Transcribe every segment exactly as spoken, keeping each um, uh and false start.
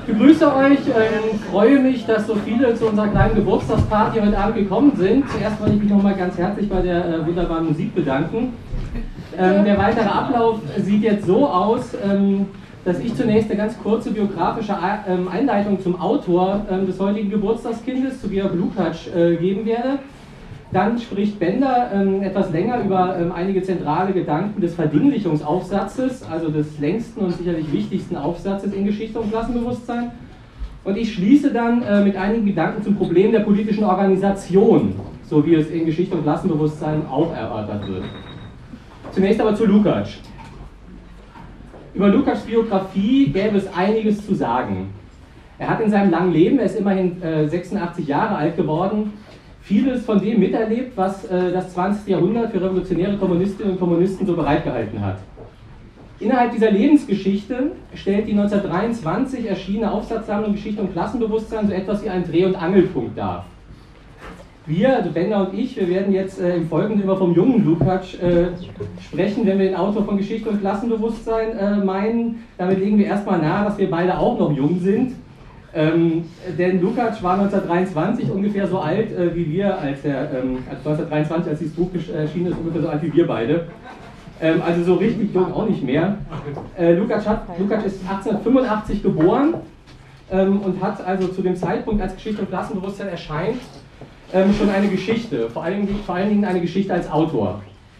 Ich begrüße euch, ähm, freue mich, dass so viele zu unserer kleinen Geburtstagsparty heute Abend gekommen sind. Zuerst wollte ich mich nochmal ganz herzlich bei der äh, wunderbaren Musik bedanken. Ähm, der weitere Ablauf sieht jetzt so aus, ähm, dass ich zunächst eine ganz kurze biografische ähm, Einleitung zum Autor ähm, des heutigen Geburtstagskindes, zu Georg Lukács, äh, geben werde. Dann spricht Bender ähm, etwas länger über ähm, einige zentrale Gedanken des Verdinglichungsaufsatzes, also des längsten und sicherlich wichtigsten Aufsatzes in Geschichte und Klassenbewusstsein. Und ich schließe dann äh, mit einigen Gedanken zum Problem der politischen Organisation, so wie es in Geschichte und Klassenbewusstsein auch erörtert wird. Zunächst aber zu Lukács. Über Lukács' Biografie gäbe es einiges zu sagen. Er hat in seinem langen Leben, er ist immerhin äh, sechsundachtzig Jahre alt geworden, vieles von dem miterlebt, was äh, das zwanzigste Jahrhundert für revolutionäre Kommunistinnen und Kommunisten so bereitgehalten hat. Innerhalb dieser Lebensgeschichte stellt die neunzehnhundertdreiundzwanzig erschienene Aufsatzsammlung Geschichte und Klassenbewusstsein so etwas wie einen Dreh- und Angelpunkt dar. Wir, also Bender und ich, wir werden jetzt äh, im Folgenden immer vom jungen Lukács äh, sprechen, wenn wir den Autor von Geschichte und Klassenbewusstsein äh, meinen. Damit legen wir erstmal nahe, dass wir beide auch noch jung sind. Ähm, denn Lukács war neunzehnhundertdreiundzwanzig ungefähr so alt äh, wie wir, als er, ähm, als neunzehnhundertdreiundzwanzig, als dieses Buch erschienen ist, ungefähr so alt wie wir beide. Ähm, also so richtig jung auch nicht mehr. Äh, Lukács, hat, Lukács ist achtzehnhundertfünfundachtzig geboren ähm, und hat also zu dem Zeitpunkt, als Geschichte und Klassenbewusstsein erscheint, ähm, schon eine Geschichte, vor allen, Dingen, vor allen Dingen eine Geschichte als Autor.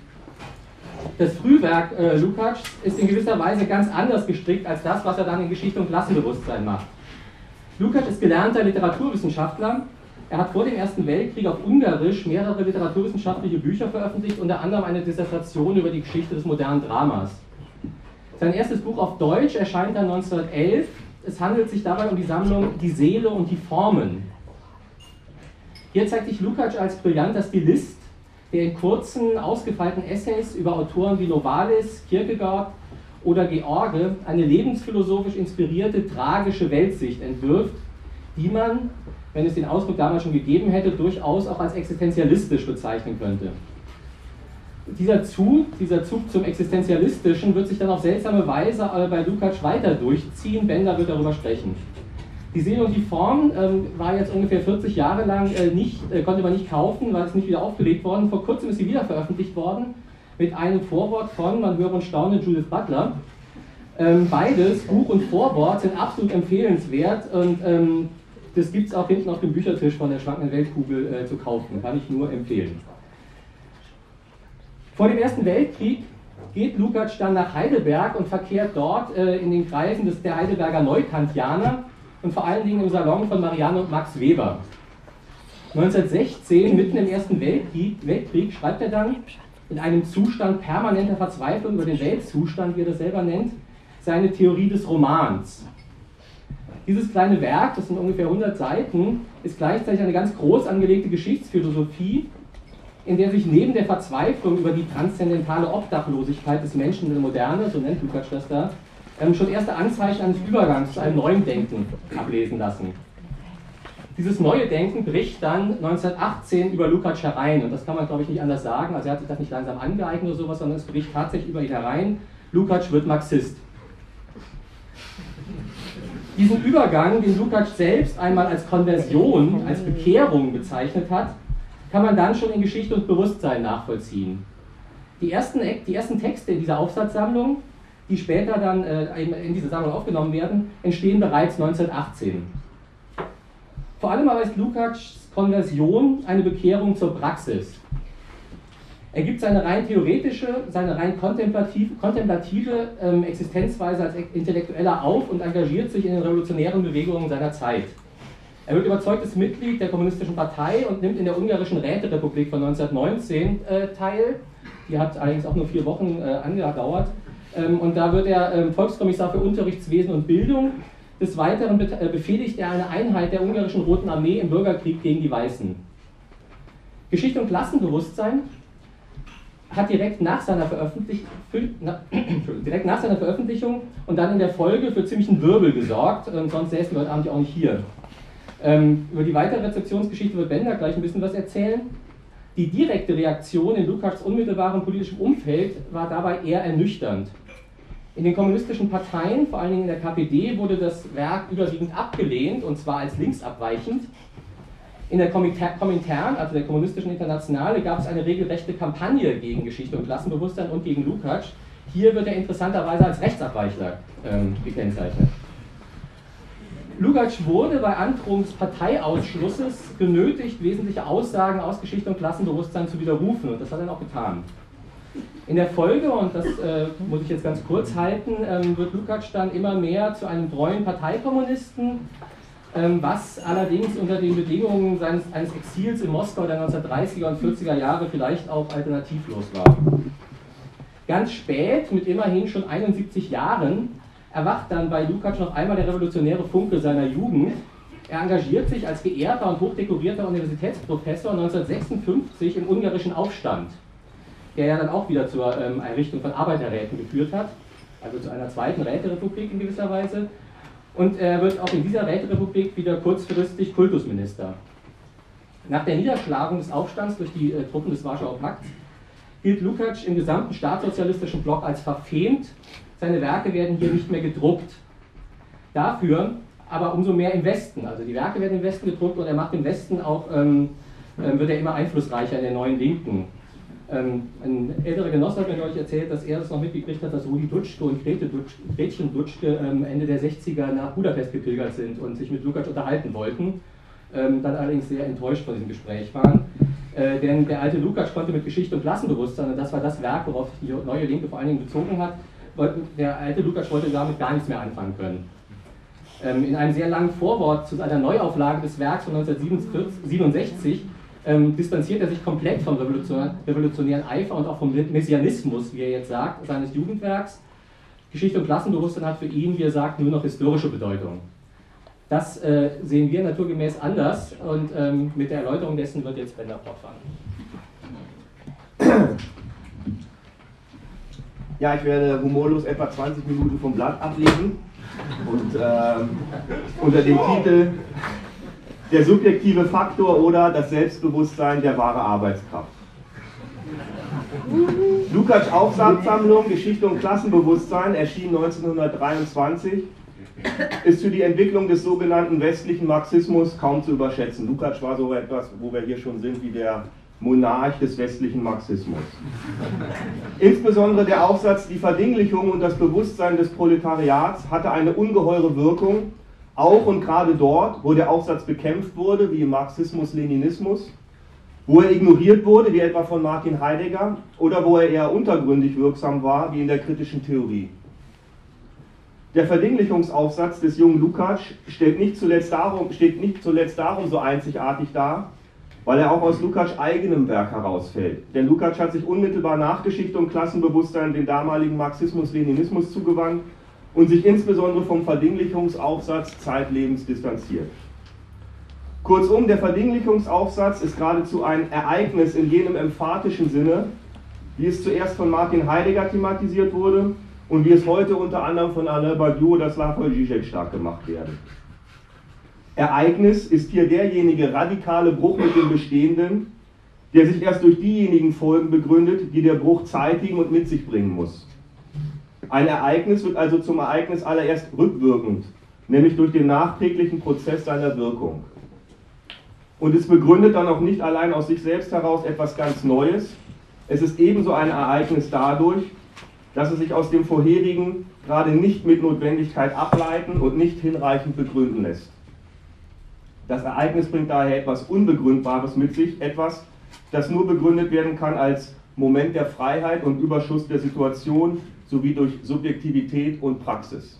Das Frühwerk äh, Lukács ist in gewisser Weise ganz anders gestrickt als das, was er dann in Geschichte und Klassenbewusstsein macht. Lukács ist gelernter Literaturwissenschaftler. Er hat vor dem Ersten Weltkrieg auf Ungarisch mehrere literaturwissenschaftliche Bücher veröffentlicht, unter anderem eine Dissertation über die Geschichte des modernen Dramas. Sein erstes Buch auf Deutsch erscheint dann neunzehnhundertelf. Es handelt sich dabei um die Sammlung Die Seele und die Formen. Hier zeigt sich Lukács als brillanter Stilist, der in kurzen, ausgefeilten Essays über Autoren wie Novalis, Kierkegaard oder George eine lebensphilosophisch inspirierte, tragische Weltsicht entwirft, die man, wenn es den Ausdruck damals schon gegeben hätte, durchaus auch als existenzialistisch bezeichnen könnte. Dieser Zug, dieser Zug zum Existenzialistischen wird sich dann auf seltsame Weise bei Lukács weiter durchziehen. Bender wird darüber sprechen. Die Seele und die Form ähm, war jetzt ungefähr vierzig Jahre lang äh, nicht, äh, konnte man nicht kaufen, weil es nicht wieder aufgelegt worden. Vor kurzem ist sie wieder veröffentlicht worden, mit einem Vorwort von, man höre und staune, Judith Butler. Ähm, beides, Buch und Vorwort, sind absolut empfehlenswert und ähm, das gibt es auch hinten auf dem Büchertisch von der schwankenden Weltkugel äh, zu kaufen, kann ich nur empfehlen. Vor dem Ersten Weltkrieg geht Lukács dann nach Heidelberg und verkehrt dort äh, in den Kreisen des, der Heidelberger Neukantianer und vor allen Dingen im Salon von Marianne und Max Weber. neunzehnhundertsechzehn, mitten im Ersten Weltkrieg, Weltkrieg, schreibt er dann, in einem Zustand permanenter Verzweiflung über den Weltzustand, wie er das selber nennt, seine Theorie des Romans. Dieses kleine Werk, das sind ungefähr hundert Seiten, ist gleichzeitig eine ganz groß angelegte Geschichtsphilosophie, in der sich neben der Verzweiflung über die transzendentale Obdachlosigkeit des Menschen in der Moderne, so nennt Lukács das da, schon erste Anzeichen eines Übergangs zu einem neuen Denken ablesen lassen. Dieses neue Denken bricht dann neunzehnhundertachtzehn über Lukács herein und das kann man, glaube ich, nicht anders sagen. Also er hat sich das nicht langsam angeeignet oder sowas, sondern es bricht tatsächlich über ihn herein. Lukács wird Marxist. Diesen Übergang, den Lukács selbst einmal als Konversion, als Bekehrung bezeichnet hat, kann man dann schon in Geschichte und Bewusstsein nachvollziehen. Die ersten, die ersten Texte in dieser Aufsatzsammlung, die später dann äh, in diese Sammlung aufgenommen werden, entstehen bereits neunzehnhundertachtzehn. Vor allem aber ist Lukács' Konversion eine Bekehrung zur Praxis. Er gibt seine rein theoretische, seine rein kontemplative, kontemplative ähm, Existenzweise als Intellektueller auf und engagiert sich in den revolutionären Bewegungen seiner Zeit. Er wird überzeugtes Mitglied der Kommunistischen Partei und nimmt in der ungarischen Räterepublik von neunzehnhundertneunzehn äh, teil. Die hat allerdings auch nur vier Wochen äh, angedauert. Ähm, und da wird er ähm, Volkskommissar für Unterrichtswesen und Bildung. Des Weiteren befehligt er eine Einheit der ungarischen Roten Armee im Bürgerkrieg gegen die Weißen. Geschichte und Klassenbewusstsein hat direkt nach seiner, Veröffentlich na, direkt nach seiner Veröffentlichung und dann in der Folge für ziemlichen Wirbel gesorgt, und sonst säßen wir heute Abend ja auch nicht hier. Ähm, über die weitere Rezeptionsgeschichte wird Bender gleich ein bisschen was erzählen. Die direkte Reaktion in Lukács' unmittelbarem politischem Umfeld war dabei eher ernüchternd. In den kommunistischen Parteien, vor allen Dingen in der K P D, wurde das Werk überwiegend abgelehnt, und zwar als linksabweichend. In der Komintern, also der Kommunistischen Internationale, gab es eine regelrechte Kampagne gegen Geschichte und Klassenbewusstsein und gegen Lukács. Hier wird er interessanterweise als Rechtsabweichler ähm, gekennzeichnet. Lukács wurde bei Androhung des Parteiausschlusses genötigt, wesentliche Aussagen aus Geschichte und Klassenbewusstsein zu widerrufen, und das hat er auch getan. In der Folge, und das äh, muss ich jetzt ganz kurz halten, ähm, wird Lukács dann immer mehr zu einem treuen Parteikommunisten, ähm, was allerdings unter den Bedingungen seines, eines Exils in Moskau der neunzehnhundertdreißiger und vierziger Jahre vielleicht auch alternativlos war. Ganz spät, mit immerhin schon einundsiebzig Jahren, erwacht dann bei Lukács noch einmal der revolutionäre Funke seiner Jugend. Er engagiert sich als geehrter und hochdekorierter Universitätsprofessor neunzehnhundertsechsundfünfzig im ungarischen Aufstand, der ja dann auch wieder zur ähm, Errichtung von Arbeiterräten geführt hat, also zu einer zweiten Räterepublik in gewisser Weise. Und er wird auch in dieser Räterepublik wieder kurzfristig Kultusminister. Nach der Niederschlagung des Aufstands durch die äh, Truppen des Warschauer Pakts gilt Lukács im gesamten staatssozialistischen Block als verfemt. Seine Werke werden hier nicht mehr gedruckt. Dafür aber umso mehr im Westen. Also die Werke werden im Westen gedruckt, und er macht im Westen auch, ähm, äh, wird er immer einflussreicher in der neuen Linken. Ähm, ein älterer Genosse hat mir euch erzählt, dass er das noch mitgekriegt hat, dass Rudi Dutschke und Grete Dutschke, Gretchen Dutschke ähm, Ende der sechziger nach Budapest gepilgert sind und sich mit Lukács unterhalten wollten, ähm, dann allerdings sehr enttäuscht von diesem Gespräch waren. Äh, denn der alte Lukács konnte mit Geschichte und Klassenbewusstsein, und das war das Werk, worauf sich die neue Linke vor allen Dingen bezogen hat, der alte Lukács wollte damit gar nichts mehr anfangen können. Ähm, in einem sehr langen Vorwort zu einer Neuauflage des Werks von neunzehnhundertsiebenundsechzig Ähm, distanziert er sich komplett vom revolutionären, revolutionären Eifer und auch vom Messianismus, wie er jetzt sagt, seines Jugendwerks. Geschichte und Klassenbewusstsein hat für ihn, wie er sagt, nur noch historische Bedeutung. Das äh, sehen wir naturgemäß anders, und ähm, mit der Erläuterung dessen wird jetzt Bender fortfahren. Ja, ich werde humorlos etwa zwanzig Minuten vom Blatt ablegen und äh, unter dem Titel Der subjektive Faktor oder das Selbstbewusstsein der wahre Arbeitskraft. Lukács Aufsatzsammlung Geschichte und Klassenbewusstsein erschien neunzehnhundertdreiundzwanzig, ist für die Entwicklung des sogenannten westlichen Marxismus kaum zu überschätzen. Lukács war so etwas, wo wir hier schon sind, wie der Monarch des westlichen Marxismus. Insbesondere der Aufsatz Die Verdinglichung und das Bewusstsein des Proletariats hatte eine ungeheure Wirkung, auch und gerade dort, wo der Aufsatz bekämpft wurde, wie im Marxismus-Leninismus, wo er ignoriert wurde, wie etwa von Martin Heidegger, oder wo er eher untergründig wirksam war, wie in der kritischen Theorie. Der Verdinglichungsaufsatz des jungen Lukács steht nicht zuletzt darum, steht nicht zuletzt darum so einzigartig da, weil er auch aus Lukács' eigenem Werk herausfällt. Denn Lukács hat sich unmittelbar nach Geschichte und Klassenbewusstsein dem damaligen Marxismus-Leninismus zugewandt und sich insbesondere vom Verdinglichungsaufsatz zeitlebens distanziert. Kurzum, der Verdinglichungsaufsatz ist geradezu ein Ereignis in jenem emphatischen Sinne, wie es zuerst von Martin Heidegger thematisiert wurde und wie es heute unter anderem von Alain Badiou oder Slavoj Žižek stark gemacht werde. Ereignis ist hier derjenige radikale Bruch mit dem Bestehenden, der sich erst durch diejenigen Folgen begründet, die der Bruch zeitigen und mit sich bringen muss. Ein Ereignis wird also zum Ereignis allererst rückwirkend, nämlich durch den nachträglichen Prozess seiner Wirkung. Und es begründet dann auch nicht allein aus sich selbst heraus etwas ganz Neues, es ist ebenso ein Ereignis dadurch, dass es sich aus dem vorherigen gerade nicht mit Notwendigkeit ableiten und nicht hinreichend begründen lässt. Das Ereignis bringt daher etwas Unbegründbares mit sich, etwas, das nur begründet werden kann als Moment der Freiheit und Überschuss der Situation, sowie durch Subjektivität und Praxis.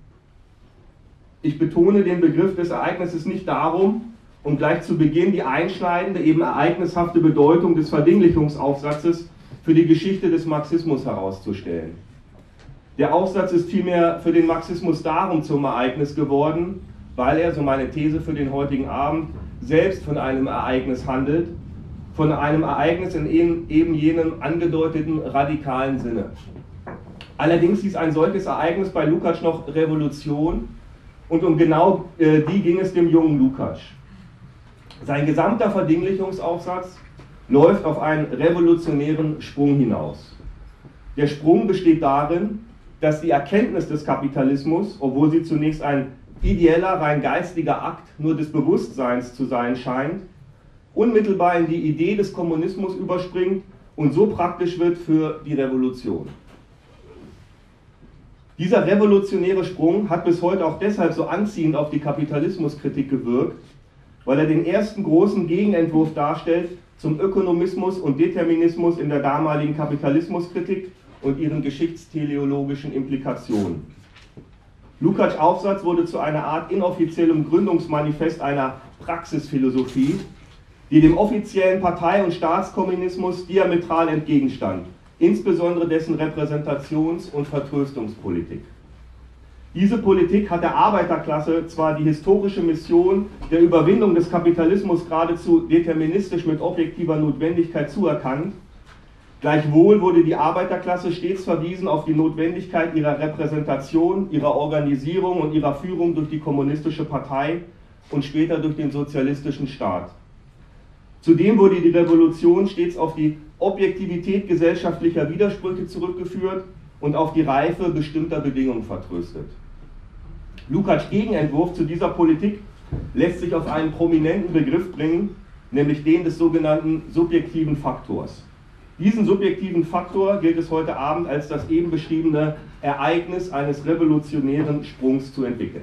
Ich betone den Begriff des Ereignisses nicht darum, um gleich zu Beginn die einschneidende, eben ereignishafte Bedeutung des Verdinglichungsaufsatzes für die Geschichte des Marxismus herauszustellen. Der Aufsatz ist vielmehr für den Marxismus darum zum Ereignis geworden, weil er, so meine These für den heutigen Abend, selbst von einem Ereignis handelt, von einem Ereignis in eben jenem angedeuteten radikalen Sinne. Allerdings hieß ein solches Ereignis bei Lukács noch Revolution, und um genau äh, die ging es dem jungen Lukács. Sein gesamter Verdinglichungsaufsatz läuft auf einen revolutionären Sprung hinaus. Der Sprung besteht darin, dass die Erkenntnis des Kapitalismus, obwohl sie zunächst ein ideeller, rein geistiger Akt nur des Bewusstseins zu sein scheint, unmittelbar in die Idee des Kommunismus überspringt und so praktisch wird für die Revolution. Dieser revolutionäre Sprung hat bis heute auch deshalb so anziehend auf die Kapitalismuskritik gewirkt, weil er den ersten großen Gegenentwurf darstellt zum Ökonomismus und Determinismus in der damaligen Kapitalismuskritik und ihren geschichtsteleologischen Implikationen. Lukács' Aufsatz wurde zu einer Art inoffiziellem Gründungsmanifest einer Praxisphilosophie, die dem offiziellen Partei- und Staatskommunismus diametral entgegenstand, insbesondere dessen Repräsentations- und Vertröstungspolitik. Diese Politik hat der Arbeiterklasse zwar die historische Mission der Überwindung des Kapitalismus geradezu deterministisch mit objektiver Notwendigkeit zuerkannt, gleichwohl wurde die Arbeiterklasse stets verwiesen auf die Notwendigkeit ihrer Repräsentation, ihrer Organisierung und ihrer Führung durch die kommunistische Partei und später durch den sozialistischen Staat. Zudem wurde die Revolution stets auf die Objektivität gesellschaftlicher Widersprüche zurückgeführt und auf die Reife bestimmter Bedingungen vertröstet. Lukács' Gegenentwurf zu dieser Politik lässt sich auf einen prominenten Begriff bringen, nämlich den des sogenannten subjektiven Faktors. Diesen subjektiven Faktor gilt es heute Abend als das eben beschriebene Ereignis eines revolutionären Sprungs zu entwickeln.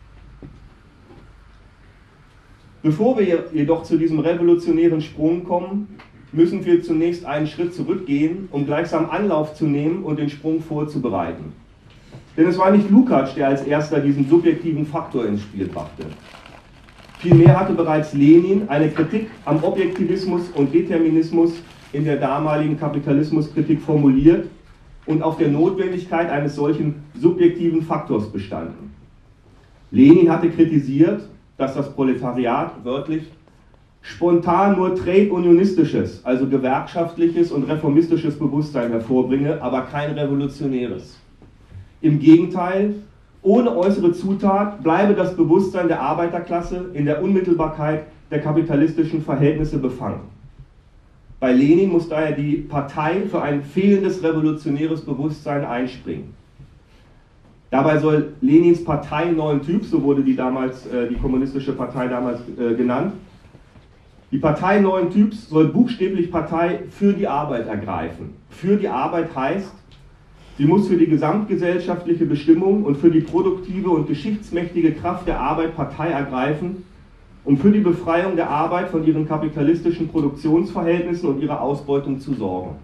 Bevor wir jedoch zu diesem revolutionären Sprung kommen, müssen wir zunächst einen Schritt zurückgehen, um gleichsam Anlauf zu nehmen und den Sprung vorzubereiten. Denn es war nicht Lukács, der als erster diesen subjektiven Faktor ins Spiel brachte. Vielmehr hatte bereits Lenin eine Kritik am Objektivismus und Determinismus in der damaligen Kapitalismuskritik formuliert und auf der Notwendigkeit eines solchen subjektiven Faktors bestanden. Lenin hatte kritisiert, dass das Proletariat wörtlich spontan nur trade-unionistisches, also gewerkschaftliches und reformistisches Bewusstsein hervorbringe, aber kein revolutionäres. Im Gegenteil, ohne äußere Zutat bleibe das Bewusstsein der Arbeiterklasse in der Unmittelbarkeit der kapitalistischen Verhältnisse befangen. Bei Lenin muss daher die Partei für ein fehlendes revolutionäres Bewusstsein einspringen. Dabei soll Lenins Partei neuen Typs, so wurde die, damals, äh, die kommunistische Partei damals äh, genannt, die Partei neuen Typs soll buchstäblich Partei für die Arbeit ergreifen. Für die Arbeit heißt, sie muss für die gesamtgesellschaftliche Bestimmung und für die produktive und geschichtsmächtige Kraft der Arbeit Partei ergreifen, um für die Befreiung der Arbeit von ihren kapitalistischen Produktionsverhältnissen und ihrer Ausbeutung zu sorgen.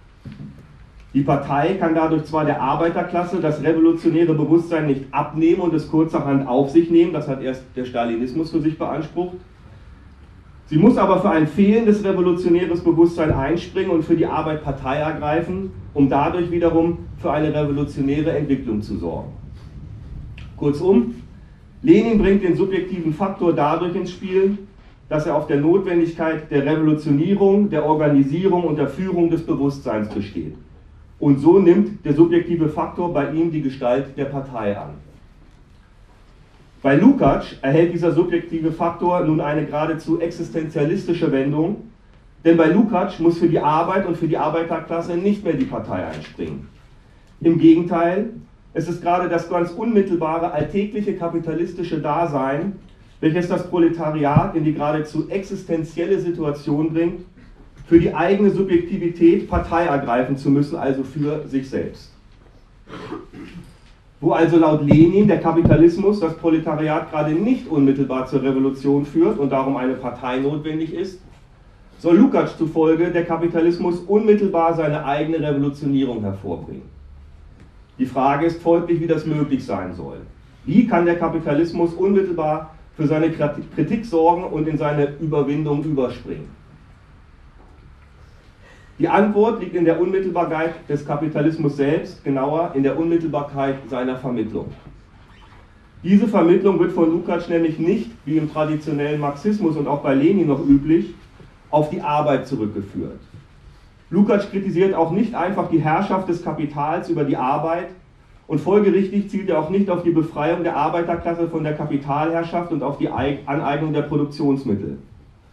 Die Partei kann dadurch zwar der Arbeiterklasse das revolutionäre Bewusstsein nicht abnehmen und es kurzerhand auf sich nehmen, das hat erst der Stalinismus für sich beansprucht, sie muss aber für ein fehlendes revolutionäres Bewusstsein einspringen und für die Arbeit Partei ergreifen, um dadurch wiederum für eine revolutionäre Entwicklung zu sorgen. Kurzum, Lenin bringt den subjektiven Faktor dadurch ins Spiel, dass er auf der Notwendigkeit der Revolutionierung, der Organisierung und der Führung des Bewusstseins besteht. Und so nimmt der subjektive Faktor bei ihm die Gestalt der Partei an. Bei Lukács erhält dieser subjektive Faktor nun eine geradezu existenzialistische Wendung, denn bei Lukács muss für die Arbeit und für die Arbeiterklasse nicht mehr die Partei einspringen. Im Gegenteil, es ist gerade das ganz unmittelbare, alltägliche kapitalistische Dasein, welches das Proletariat in die geradezu existenzielle Situation bringt, für die eigene Subjektivität Partei ergreifen zu müssen, also für sich selbst. Wo also laut Lenin der Kapitalismus das Proletariat gerade nicht unmittelbar zur Revolution führt und darum eine Partei notwendig ist, soll Lukács zufolge der Kapitalismus unmittelbar seine eigene Revolutionierung hervorbringen. Die Frage ist folglich, wie das möglich sein soll. Wie kann der Kapitalismus unmittelbar für seine Kritik sorgen und in seine Überwindung überspringen? Die Antwort liegt in der Unmittelbarkeit des Kapitalismus selbst, genauer in der Unmittelbarkeit seiner Vermittlung. Diese Vermittlung wird von Lukács nämlich nicht, wie im traditionellen Marxismus und auch bei Lenin noch üblich, auf die Arbeit zurückgeführt. Lukács kritisiert auch nicht einfach die Herrschaft des Kapitals über die Arbeit und folgerichtig zielt er auch nicht auf die Befreiung der Arbeiterklasse von der Kapitalherrschaft und auf die Aneignung der Produktionsmittel.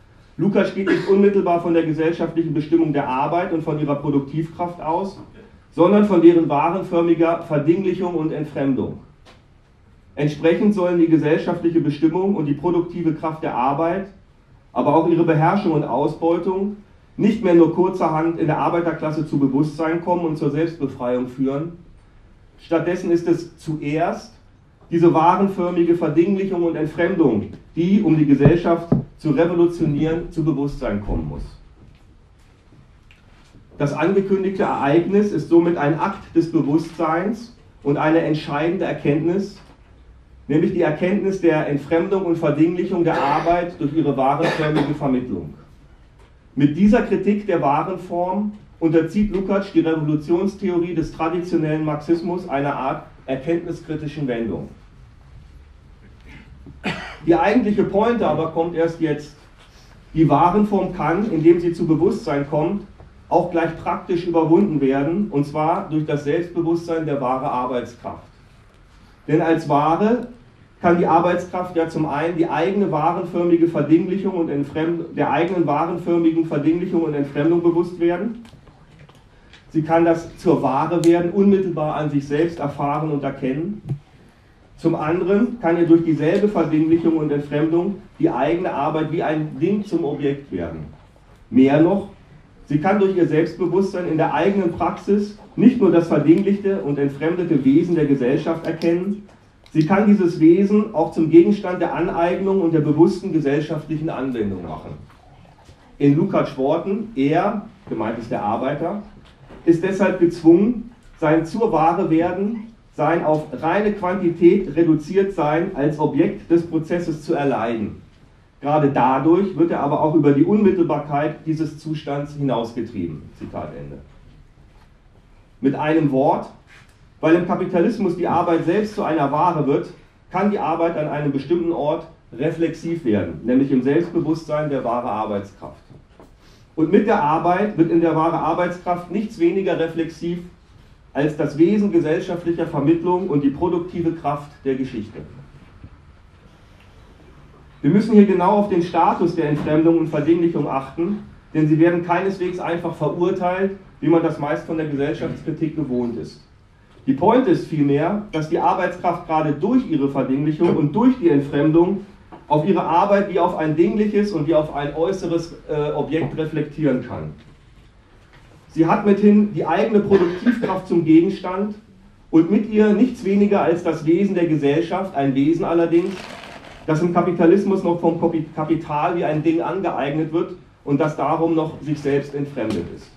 Lukács geht nicht unmittelbar von der gesellschaftlichen Bestimmung der Arbeit und von ihrer Produktivkraft aus, sondern von deren warenförmiger Verdinglichung und Entfremdung. Entsprechend sollen die gesellschaftliche Bestimmung und die produktive Kraft der Arbeit, aber auch ihre Beherrschung und Ausbeutung nicht mehr nur kurzerhand in der Arbeiterklasse zu Bewusstsein kommen und zur Selbstbefreiung führen. Stattdessen ist es zuerst diese warenförmige Verdinglichung und Entfremdung, die, um die Gesellschaft zu revolutionieren, zu Bewusstsein kommen muss. Das angekündigte Ereignis ist somit ein Akt des Bewusstseins und eine entscheidende Erkenntnis, nämlich die Erkenntnis der Entfremdung und Verdinglichung der Arbeit durch ihre warenförmige Vermittlung. Mit dieser Kritik der Warenform unterzieht Lukács die Revolutionstheorie des traditionellen Marxismus einer Art erkenntniskritischen Wendung. Die eigentliche Pointe aber kommt erst jetzt. Die Warenform kann, indem sie zu Bewusstsein kommt, auch gleich praktisch überwunden werden, und zwar durch das Selbstbewusstsein der wahren Arbeitskraft. Denn als Ware kann die Arbeitskraft ja zum einen die eigene warenförmige Verdinglichung und Entfremdung, der eigenen warenförmigen Verdinglichung und Entfremdung bewusst werden. Sie kann das zur Ware werden, unmittelbar an sich selbst erfahren und erkennen. Zum anderen kann ihr durch dieselbe Verdinglichung und Entfremdung die eigene Arbeit wie ein Ding zum Objekt werden. Mehr noch, sie kann durch ihr Selbstbewusstsein in der eigenen Praxis nicht nur das verdinglichte und entfremdete Wesen der Gesellschaft erkennen, sie kann dieses Wesen auch zum Gegenstand der Aneignung und der bewussten gesellschaftlichen Anwendung machen. In Lukács' Worten, er, gemeint ist der Arbeiter, ist deshalb gezwungen, sein zur Ware werden, sein auf reine Quantität reduziert sein als Objekt des Prozesses zu erleiden. Gerade dadurch wird er aber auch über die Unmittelbarkeit dieses Zustands hinausgetrieben. Zitat Ende. Mit einem Wort, weil im Kapitalismus die Arbeit selbst zu einer Ware wird, kann die Arbeit an einem bestimmten Ort reflexiv werden, nämlich im Selbstbewusstsein der wahren Arbeitskraft. Und mit der Arbeit wird in der wahren Arbeitskraft nichts weniger reflexiv als das Wesen gesellschaftlicher Vermittlung und die produktive Kraft der Geschichte. Wir müssen hier genau auf den Status der Entfremdung und Verdinglichung achten, denn sie werden keineswegs einfach verurteilt, wie man das meist von der Gesellschaftskritik gewohnt ist. Die Pointe ist vielmehr, dass die Arbeitskraft gerade durch ihre Verdinglichung und durch die Entfremdung auf ihre Arbeit wie auf ein dingliches und wie auf ein äußeres äh, Objekt reflektieren kann. Sie hat mithin die eigene Produktivkraft zum Gegenstand und mit ihr nichts weniger als das Wesen der Gesellschaft, ein Wesen allerdings, das im Kapitalismus noch vom Kapital wie ein Ding angeeignet wird und das darum noch sich selbst entfremdet ist.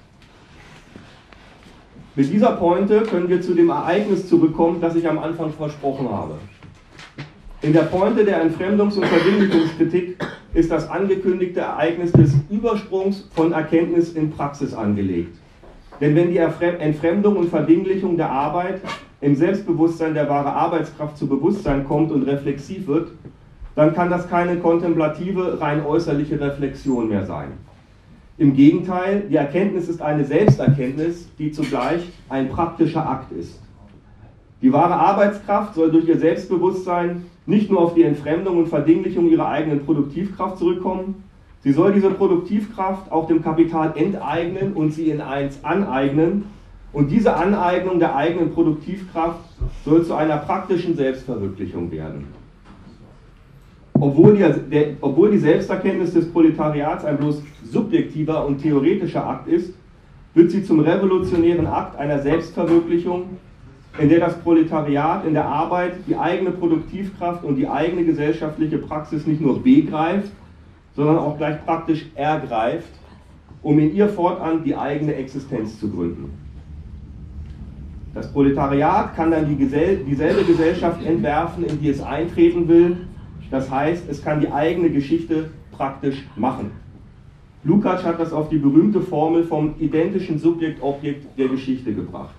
Mit dieser Pointe können wir zu dem Ereignis zurückkommen, das ich am Anfang versprochen habe. In der Pointe der Entfremdungs- und Verdinglichungskritik ist das angekündigte Ereignis des Übersprungs von Erkenntnis in Praxis angelegt. Denn wenn die Entfremdung und Verdinglichung der Arbeit im Selbstbewusstsein der wahren Arbeitskraft zu Bewusstsein kommt und reflexiv wird, dann kann das keine kontemplative, rein äußerliche Reflexion mehr sein. Im Gegenteil, die Erkenntnis ist eine Selbsterkenntnis, die zugleich ein praktischer Akt ist. Die wahre Arbeitskraft soll durch ihr Selbstbewusstsein nicht nur auf die Entfremdung und Verdinglichung ihrer eigenen Produktivkraft zurückkommen, sie soll diese Produktivkraft auch dem Kapital enteignen und sie in eins aneignen, und diese Aneignung der eigenen Produktivkraft soll zu einer praktischen Selbstverwirklichung werden. Obwohl die, der, obwohl die Selbsterkenntnis des Proletariats ein bloß subjektiver und theoretischer Akt ist, wird sie zum revolutionären Akt einer Selbstverwirklichung, in der das Proletariat in der Arbeit die eigene Produktivkraft und die eigene gesellschaftliche Praxis nicht nur begreift, sondern auch gleich praktisch ergreift, um in ihr fortan die eigene Existenz zu gründen. Das Proletariat kann dann die Gesell- dieselbe Gesellschaft entwerfen, in die es eintreten will. Das heißt, es kann die eigene Geschichte praktisch machen. Lukács hat das auf die berühmte Formel vom identischen Subjekt-Objekt der Geschichte gebracht.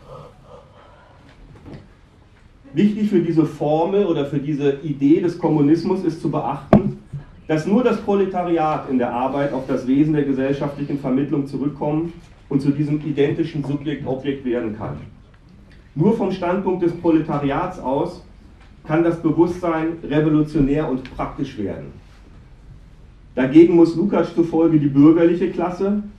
Wichtig für diese Formel oder für diese Idee des Kommunismus ist zu beachten, dass nur das Proletariat in der Arbeit auf das Wesen der gesellschaftlichen Vermittlung zurückkommen und zu diesem identischen Subjekt-Objekt werden kann. Nur vom Standpunkt des Proletariats aus kann das Bewusstsein revolutionär und praktisch werden. Dagegen muss Lukács zufolge die bürgerliche Klasse,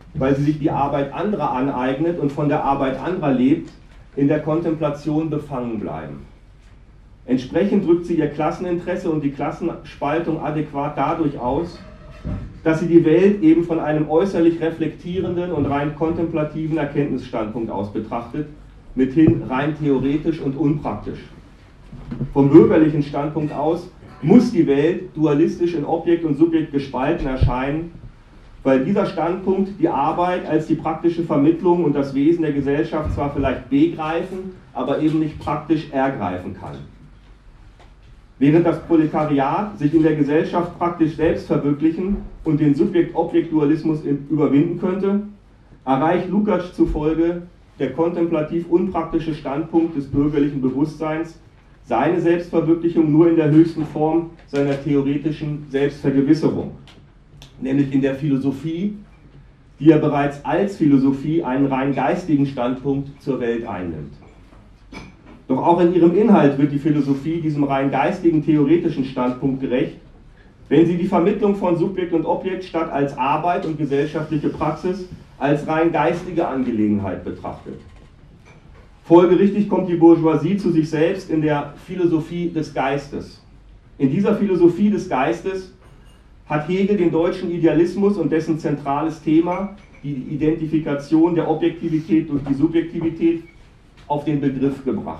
weil sie sich die Arbeit anderer aneignet und von der Arbeit anderer lebt, in der Kontemplation befangen bleiben. Entsprechend drückt sie ihr Klasseninteresse und die Klassenspaltung adäquat dadurch aus, dass sie die Welt eben von einem äußerlich reflektierenden und rein kontemplativen Erkenntnisstandpunkt aus betrachtet, mithin rein theoretisch und unpraktisch. Vom bürgerlichen Standpunkt aus muss die Welt dualistisch in Objekt und Subjekt gespalten erscheinen, weil dieser Standpunkt die Arbeit als die praktische Vermittlung und das Wesen der Gesellschaft zwar vielleicht begreifen, aber eben nicht praktisch ergreifen kann. Während das Proletariat sich in der Gesellschaft praktisch selbst verwirklichen und den Subjekt-Objekt-Dualismus überwinden könnte, erreicht Lukács zufolge der kontemplativ unpraktische Standpunkt des bürgerlichen Bewusstseins seine Selbstverwirklichung nur in der höchsten Form seiner theoretischen Selbstvergewisserung, nämlich in der Philosophie, die er bereits als Philosophie einen rein geistigen Standpunkt zur Welt einnimmt. Doch auch in ihrem Inhalt wird die Philosophie diesem rein geistigen theoretischen Standpunkt gerecht, wenn sie die Vermittlung von Subjekt und Objekt statt als Arbeit und gesellschaftliche Praxis als rein geistige Angelegenheit betrachtet. Folgerichtig kommt die Bourgeoisie zu sich selbst in der Philosophie des Geistes. In dieser Philosophie des Geistes hat Hegel den deutschen Idealismus und dessen zentrales Thema, die Identifikation der Objektivität durch die Subjektivität, auf den Begriff gebracht.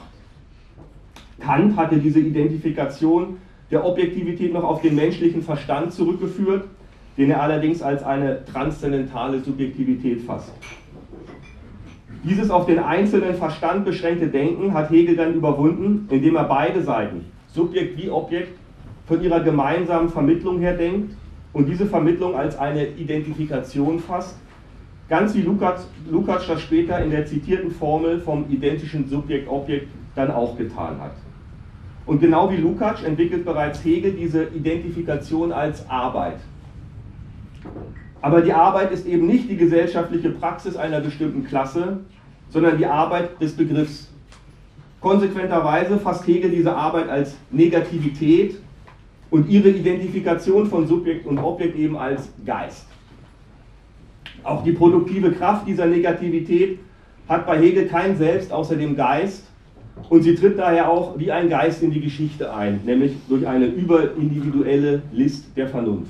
Kant hatte diese Identifikation der Objektivität noch auf den menschlichen Verstand zurückgeführt, den er allerdings als eine transzendentale Subjektivität fasst. Dieses auf den einzelnen Verstand beschränkte Denken hat Hegel dann überwunden, indem er beide Seiten, Subjekt wie Objekt, von ihrer gemeinsamen Vermittlung her denkt und diese Vermittlung als eine Identifikation fasst, ganz wie Lukács, Lukács das später in der zitierten Formel vom identischen Subjekt-Objekt dann auch getan hat. Und genau wie Lukács entwickelt bereits Hegel diese Identifikation als Arbeit. Aber die Arbeit ist eben nicht die gesellschaftliche Praxis einer bestimmten Klasse, sondern die Arbeit des Begriffs. Konsequenterweise fasst Hegel diese Arbeit als Negativität und ihre Identifikation von Subjekt und Objekt eben als Geist. Auch die produktive Kraft dieser Negativität hat bei Hegel kein Selbst außer dem Geist und sie tritt daher auch wie ein Geist in die Geschichte ein, nämlich durch eine überindividuelle List der Vernunft.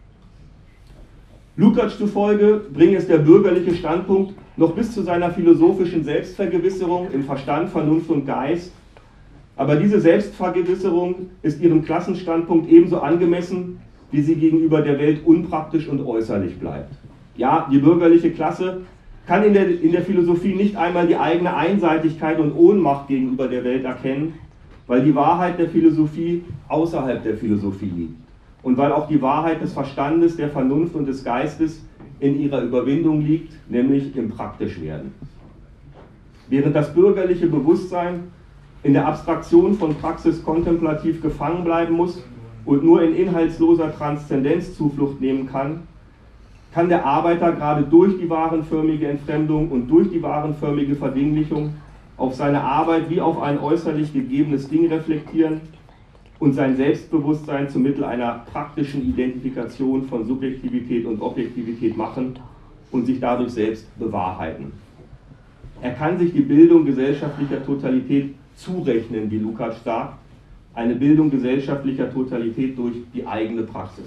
Lukács zufolge bringe es der bürgerliche Standpunkt noch bis zu seiner philosophischen Selbstvergewisserung in Verstand, Vernunft und Geist, aber diese Selbstvergewisserung ist ihrem Klassenstandpunkt ebenso angemessen, wie sie gegenüber der Welt unpraktisch und äußerlich bleibt. Ja, die bürgerliche Klasse kann in der, in der Philosophie nicht einmal die eigene Einseitigkeit und Ohnmacht gegenüber der Welt erkennen, weil die Wahrheit der Philosophie außerhalb der Philosophie liegt und weil auch die Wahrheit des Verstandes, der Vernunft und des Geistes in ihrer Überwindung liegt, nämlich im Praktischwerden. Während das bürgerliche Bewusstsein in der Abstraktion von Praxis kontemplativ gefangen bleiben muss und nur in inhaltsloser Transzendenz Zuflucht nehmen kann, kann der Arbeiter gerade durch die warenförmige Entfremdung und durch die warenförmige Verdinglichung auf seine Arbeit wie auf ein äußerlich gegebenes Ding reflektieren und sein Selbstbewusstsein zum Mittel einer praktischen Identifikation von Subjektivität und Objektivität machen und sich dadurch selbst bewahrheiten. Er kann sich die Bildung gesellschaftlicher Totalität zurechnen, wie Lukács sagt, eine Bildung gesellschaftlicher Totalität durch die eigene Praxis.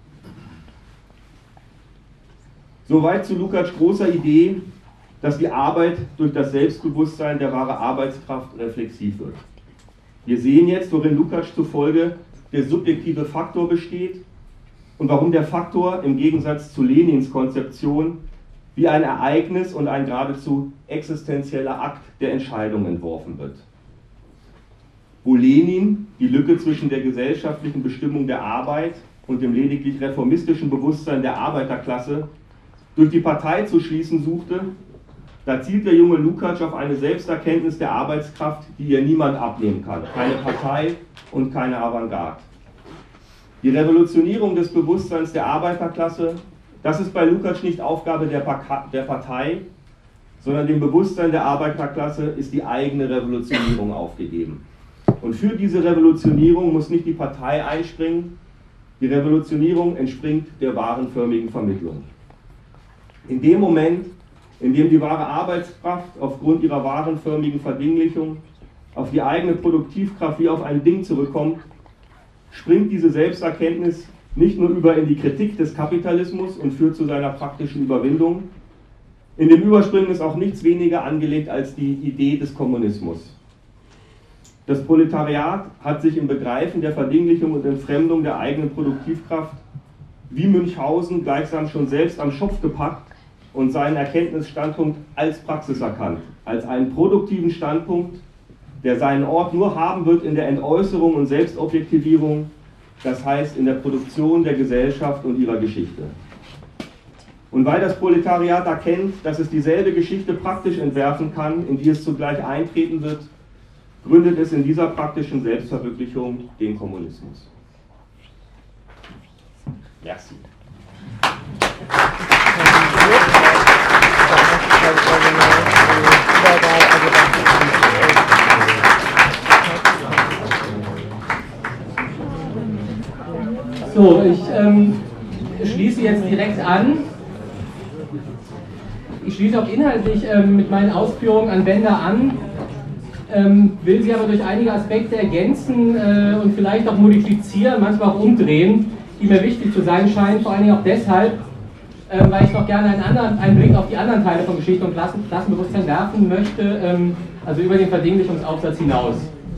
Soweit zu Lukács' großer Idee, dass die Arbeit durch das Selbstbewusstsein der wahre Arbeitskraft reflexiv wird. Wir sehen jetzt, worin Lukács zufolge der subjektive Faktor besteht und warum der Faktor im Gegensatz zu Lenins Konzeption wie ein Ereignis und ein geradezu existenzieller Akt der Entscheidung entworfen wird. Wo Lenin die Lücke zwischen der gesellschaftlichen Bestimmung der Arbeit und dem lediglich reformistischen Bewusstsein der Arbeiterklasse durch die Partei zu schließen suchte, da zielt der junge Lukács auf eine Selbsterkenntnis der Arbeitskraft, die ihr niemand abnehmen kann. Keine Partei und keine Avantgarde. Die Revolutionierung des Bewusstseins der Arbeiterklasse, das ist bei Lukács nicht Aufgabe der, pa- der Partei, sondern dem Bewusstsein der Arbeiterklasse ist die eigene Revolutionierung aufgegeben. Und für diese Revolutionierung muss nicht die Partei einspringen, die Revolutionierung entspringt der warenförmigen Vermittlung. In dem Moment, in dem die wahre Arbeitskraft aufgrund ihrer warenförmigen Verdinglichung auf die eigene Produktivkraft wie auf ein Ding zurückkommt, springt diese Selbsterkenntnis nicht nur über in die Kritik des Kapitalismus und führt zu seiner praktischen Überwindung. In dem Überspringen ist auch nichts weniger angelegt als die Idee des Kommunismus. Das Proletariat hat sich im Begreifen der Verdinglichung und Entfremdung der eigenen Produktivkraft wie Münchhausen gleichsam schon selbst am Schopf gepackt und seinen Erkenntnisstandpunkt als Praxis erkannt, als einen produktiven Standpunkt, der seinen Ort nur haben wird in der Entäußerung und Selbstobjektivierung, das heißt in der Produktion der Gesellschaft und ihrer Geschichte. Und weil das Proletariat erkennt, dass es dieselbe Geschichte praktisch entwerfen kann, in die es zugleich eintreten wird, gründet es in dieser praktischen Selbstverwirklichung den Kommunismus. Merci. So, ich ähm, schließe jetzt direkt an. Ich schließe auch inhaltlich ähm, mit meinen Ausführungen an Bender an, ähm, will sie aber durch einige Aspekte ergänzen äh, und vielleicht auch modifizieren, manchmal auch umdrehen, die mir wichtig zu sein scheinen, vor allen Dingen auch deshalb, äh, weil ich noch gerne einen, anderen, einen Blick auf die anderen Teile von Geschichte und Klassen, Klassenbewusstsein werfen möchte, ähm, also über den Verdinglichungsaufsatz hinaus.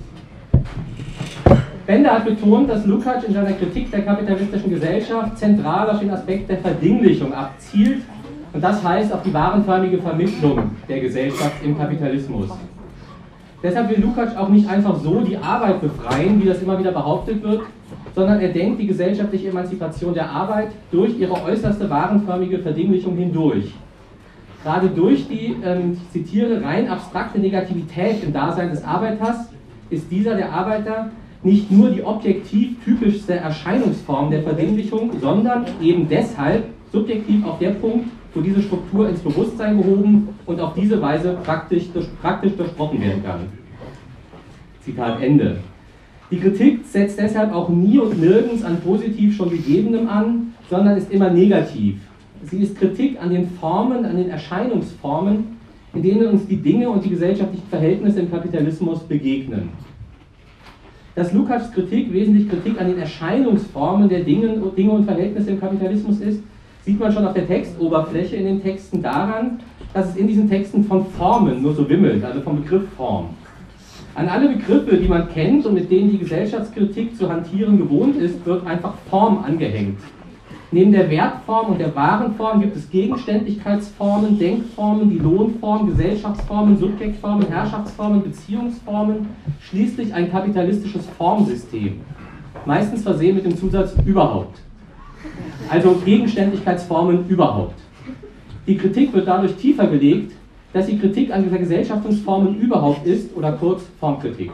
Bender hat betont, dass Lukács in seiner Kritik der kapitalistischen Gesellschaft zentral auf den Aspekt der Verdinglichung abzielt, und das heißt auf die warenförmige Vermittlung der Gesellschaft im Kapitalismus. Deshalb will Lukács auch nicht einfach so die Arbeit befreien, wie das immer wieder behauptet wird, sondern er denkt die gesellschaftliche Emanzipation der Arbeit durch ihre äußerste warenförmige Verdinglichung hindurch. Gerade durch die, ähm, ich zitiere, rein abstrakte Negativität im Dasein des Arbeiters ist dieser, der Arbeiter, nicht nur die objektiv typischste Erscheinungsform der Verdinglichung, sondern eben deshalb subjektiv auch der Punkt, wo diese Struktur ins Bewusstsein gehoben und auf diese Weise praktisch, praktisch durchbrochen werden kann. Zitat Ende. Die Kritik setzt deshalb auch nie und nirgends an positiv schon Gegebenem an, sondern ist immer negativ. Sie ist Kritik an den Formen, an den Erscheinungsformen, in denen uns die Dinge und die gesellschaftlichen Verhältnisse im Kapitalismus begegnen. Dass Lukács Kritik wesentlich Kritik an den Erscheinungsformen der Dinge, Dinge und Verhältnisse im Kapitalismus ist, sieht man schon auf der Textoberfläche in den Texten daran, dass es in diesen Texten von Formen nur so wimmelt, also vom Begriff Form. An alle Begriffe, die man kennt und mit denen die Gesellschaftskritik zu hantieren gewohnt ist, wird einfach Form angehängt. Neben der Wertform und der Warenform gibt es Gegenständlichkeitsformen, Denkformen, die Lohnform, Gesellschaftsformen, Subjektformen, Herrschaftsformen, Beziehungsformen, schließlich ein kapitalistisches Formsystem, meistens versehen mit dem Zusatz überhaupt. Also Gegenständlichkeitsformen überhaupt. Die Kritik wird dadurch tiefer gelegt, dass die Kritik an dieser Gesellschaftungsformen überhaupt ist, oder kurz Formkritik.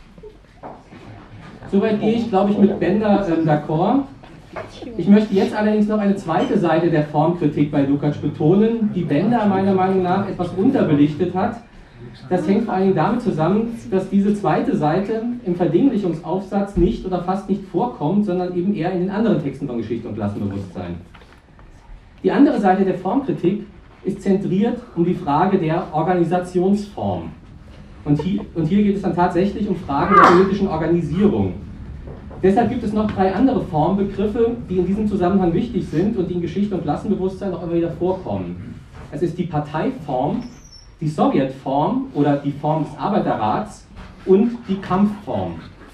Soweit gehe ich, glaube ich, mit Bender äh, d'accord. Ich möchte jetzt allerdings noch eine zweite Seite der Formkritik bei Lukács betonen, die Bender meiner Meinung nach etwas unterbelichtet hat. Das hängt vor allen Dingen damit zusammen, dass diese zweite Seite im Verdinglichungsaufsatz nicht oder fast nicht vorkommt, sondern eben eher in den anderen Texten von Geschichte und Klassenbewusstsein. Die andere Seite der Formkritik ist zentriert um die Frage der Organisationsform. Und hier, und hier geht es dann tatsächlich um Fragen der politischen Organisierung. Deshalb gibt es noch drei andere Formbegriffe, die in diesem Zusammenhang wichtig sind und die in Geschichte und Klassenbewusstsein auch immer wieder vorkommen. Es ist die Parteiform, die Sowjetform oder die Form des Arbeiterrats und die Kampfform.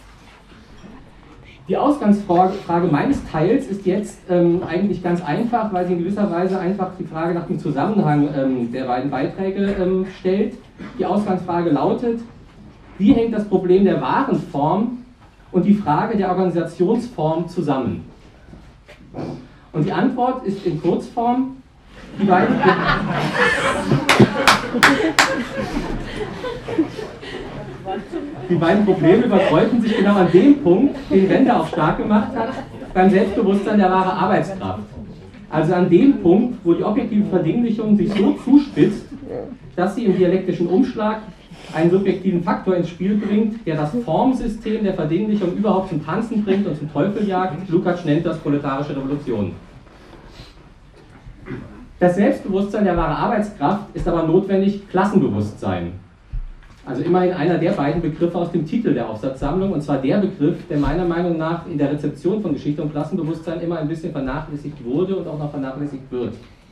Die Ausgangsfrage meines Teils ist jetzt ähm, eigentlich ganz einfach, weil sie in gewisser Weise einfach die Frage nach dem Zusammenhang ähm, der beiden Beiträge ähm, stellt. Die Ausgangsfrage lautet: Wie hängt das Problem der Warenform und die Frage der Organisationsform zusammen? Und die Antwort ist in Kurzform: Die beiden, die beiden Probleme überkreuzten sich genau an dem Punkt, den Bender auch stark gemacht hat, beim Selbstbewusstsein der wahren Arbeitskraft. Also an dem Punkt, wo die objektive Verdinglichung sich so zuspitzt, dass sie im dialektischen Umschlag einen subjektiven Faktor ins Spiel bringt, der das Formsystem der Verdinglichung überhaupt zum Tanzen bringt und zum Teufel jagt. Lukács nennt das proletarische Revolution. Das Selbstbewusstsein der wahren Arbeitskraft ist aber notwendig Klassenbewusstsein. Also immerhin einer der beiden Begriffe aus dem Titel der Aufsatzsammlung, und zwar der Begriff, der meiner Meinung nach in der Rezeption von Geschichte und Klassenbewusstsein immer ein bisschen vernachlässigt wurde und auch noch vernachlässigt wird.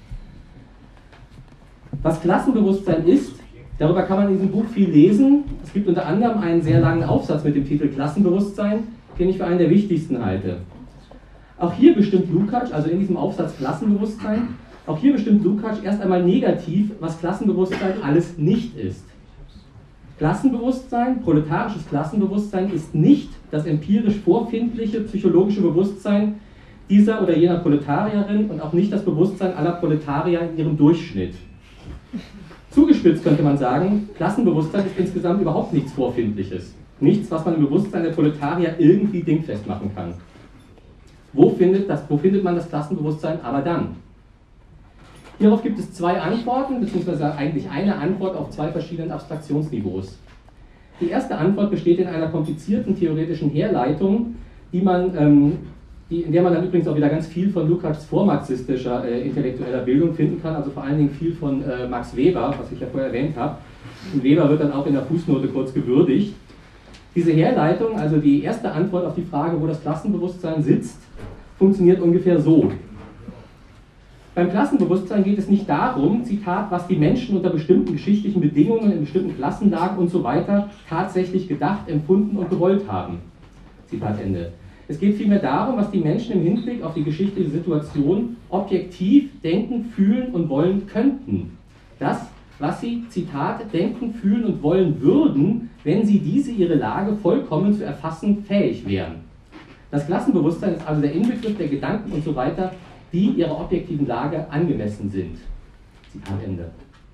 Was Klassenbewusstsein ist, darüber kann man in diesem Buch viel lesen. Es gibt unter anderem einen sehr langen Aufsatz mit dem Titel Klassenbewusstsein, den ich für einen der wichtigsten halte. Auch hier bestimmt Lukács, also in diesem Aufsatz Klassenbewusstsein, auch hier bestimmt Lukács erst einmal negativ, was Klassenbewusstsein alles nicht ist. Klassenbewusstsein, proletarisches Klassenbewusstsein ist nicht das empirisch vorfindliche psychologische Bewusstsein dieser oder jener Proletarierin und auch nicht das Bewusstsein aller Proletarier in ihrem Durchschnitt. Zugespitzt könnte man sagen, Klassenbewusstsein ist insgesamt überhaupt nichts Vorfindliches. Nichts, was man im Bewusstsein der Proletarier irgendwie dingfest machen kann. Wo findet, das, wo findet man das Klassenbewusstsein aber dann? Hierauf gibt es zwei Antworten, beziehungsweise eigentlich eine Antwort auf zwei verschiedenen Abstraktionsniveaus. Die erste Antwort besteht in einer komplizierten theoretischen Herleitung, die man, ähm, die, in der man dann übrigens auch wieder ganz viel von Lukács vormarxistischer äh, intellektueller Bildung finden kann, also vor allen Dingen viel von äh, Max Weber, was ich ja vorher erwähnt habe. Und Weber wird dann auch in der Fußnote kurz gewürdigt. Diese Herleitung, also die erste Antwort auf die Frage, wo das Klassenbewusstsein sitzt, funktioniert ungefähr so. Beim Klassenbewusstsein geht es nicht darum, Zitat, was die Menschen unter bestimmten geschichtlichen Bedingungen, in bestimmten Klassenlagen und so weiter tatsächlich gedacht, empfunden und gewollt haben. Zitat Ende. Es geht vielmehr darum, was die Menschen im Hinblick auf die geschichtliche Situation objektiv denken, fühlen und wollen könnten. Das, was sie, Zitat, denken, fühlen und wollen würden, wenn sie diese ihre Lage vollkommen zu erfassen fähig wären. Das Klassenbewusstsein ist also der Inbegriff der Gedanken und so weiter, die ihrer objektiven Lage angemessen sind. Zitat Ende.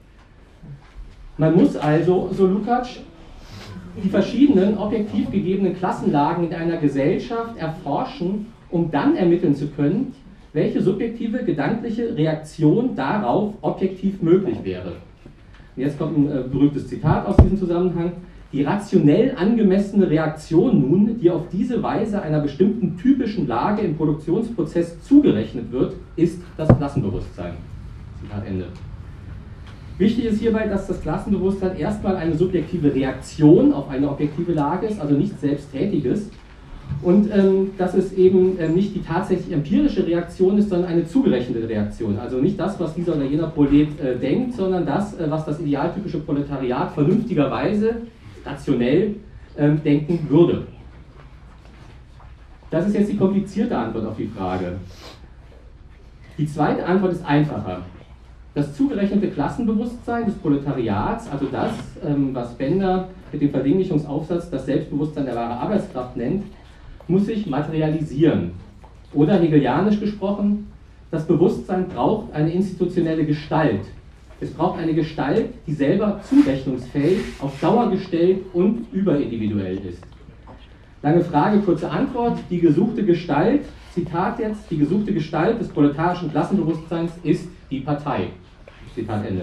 Man muss also, so Lukács, die verschiedenen objektiv gegebenen Klassenlagen in einer Gesellschaft erforschen, um dann ermitteln zu können, welche subjektive gedankliche Reaktion darauf objektiv möglich wäre. Und jetzt kommt ein äh, berühmtes Zitat aus diesem Zusammenhang. Die rationell angemessene Reaktion nun, die auf diese Weise einer bestimmten typischen Lage im Produktionsprozess zugerechnet wird, ist das Klassenbewusstsein. Zitat Ende. Wichtig ist hierbei, dass das Klassenbewusstsein erstmal eine subjektive Reaktion auf eine objektive Lage ist, also nichts Selbsttätiges. Und ähm, dass es eben ähm, nicht die tatsächlich empirische Reaktion ist, sondern eine zugerechnete Reaktion. Also nicht das, was dieser oder jener Prolet äh, denkt, sondern das, äh, was das idealtypische Proletariat vernünftigerweise rationell ähm, denken würde. Das ist jetzt die komplizierte Antwort auf die Frage. Die zweite Antwort ist einfacher. Das zugerechnete Klassenbewusstsein des Proletariats, also das, ähm, was Bender mit dem Verdinglichungsaufsatz das Selbstbewusstsein der wahren Arbeitskraft nennt, muss sich materialisieren. Oder hegelianisch gesprochen, das Bewusstsein braucht eine institutionelle Gestalt. Es braucht eine Gestalt, die selber zurechnungsfähig, auf Dauer gestellt und überindividuell ist. Lange Frage, kurze Antwort. Die gesuchte Gestalt, Zitat jetzt, die gesuchte Gestalt des proletarischen Klassenbewusstseins ist die Partei. Zitat Ende.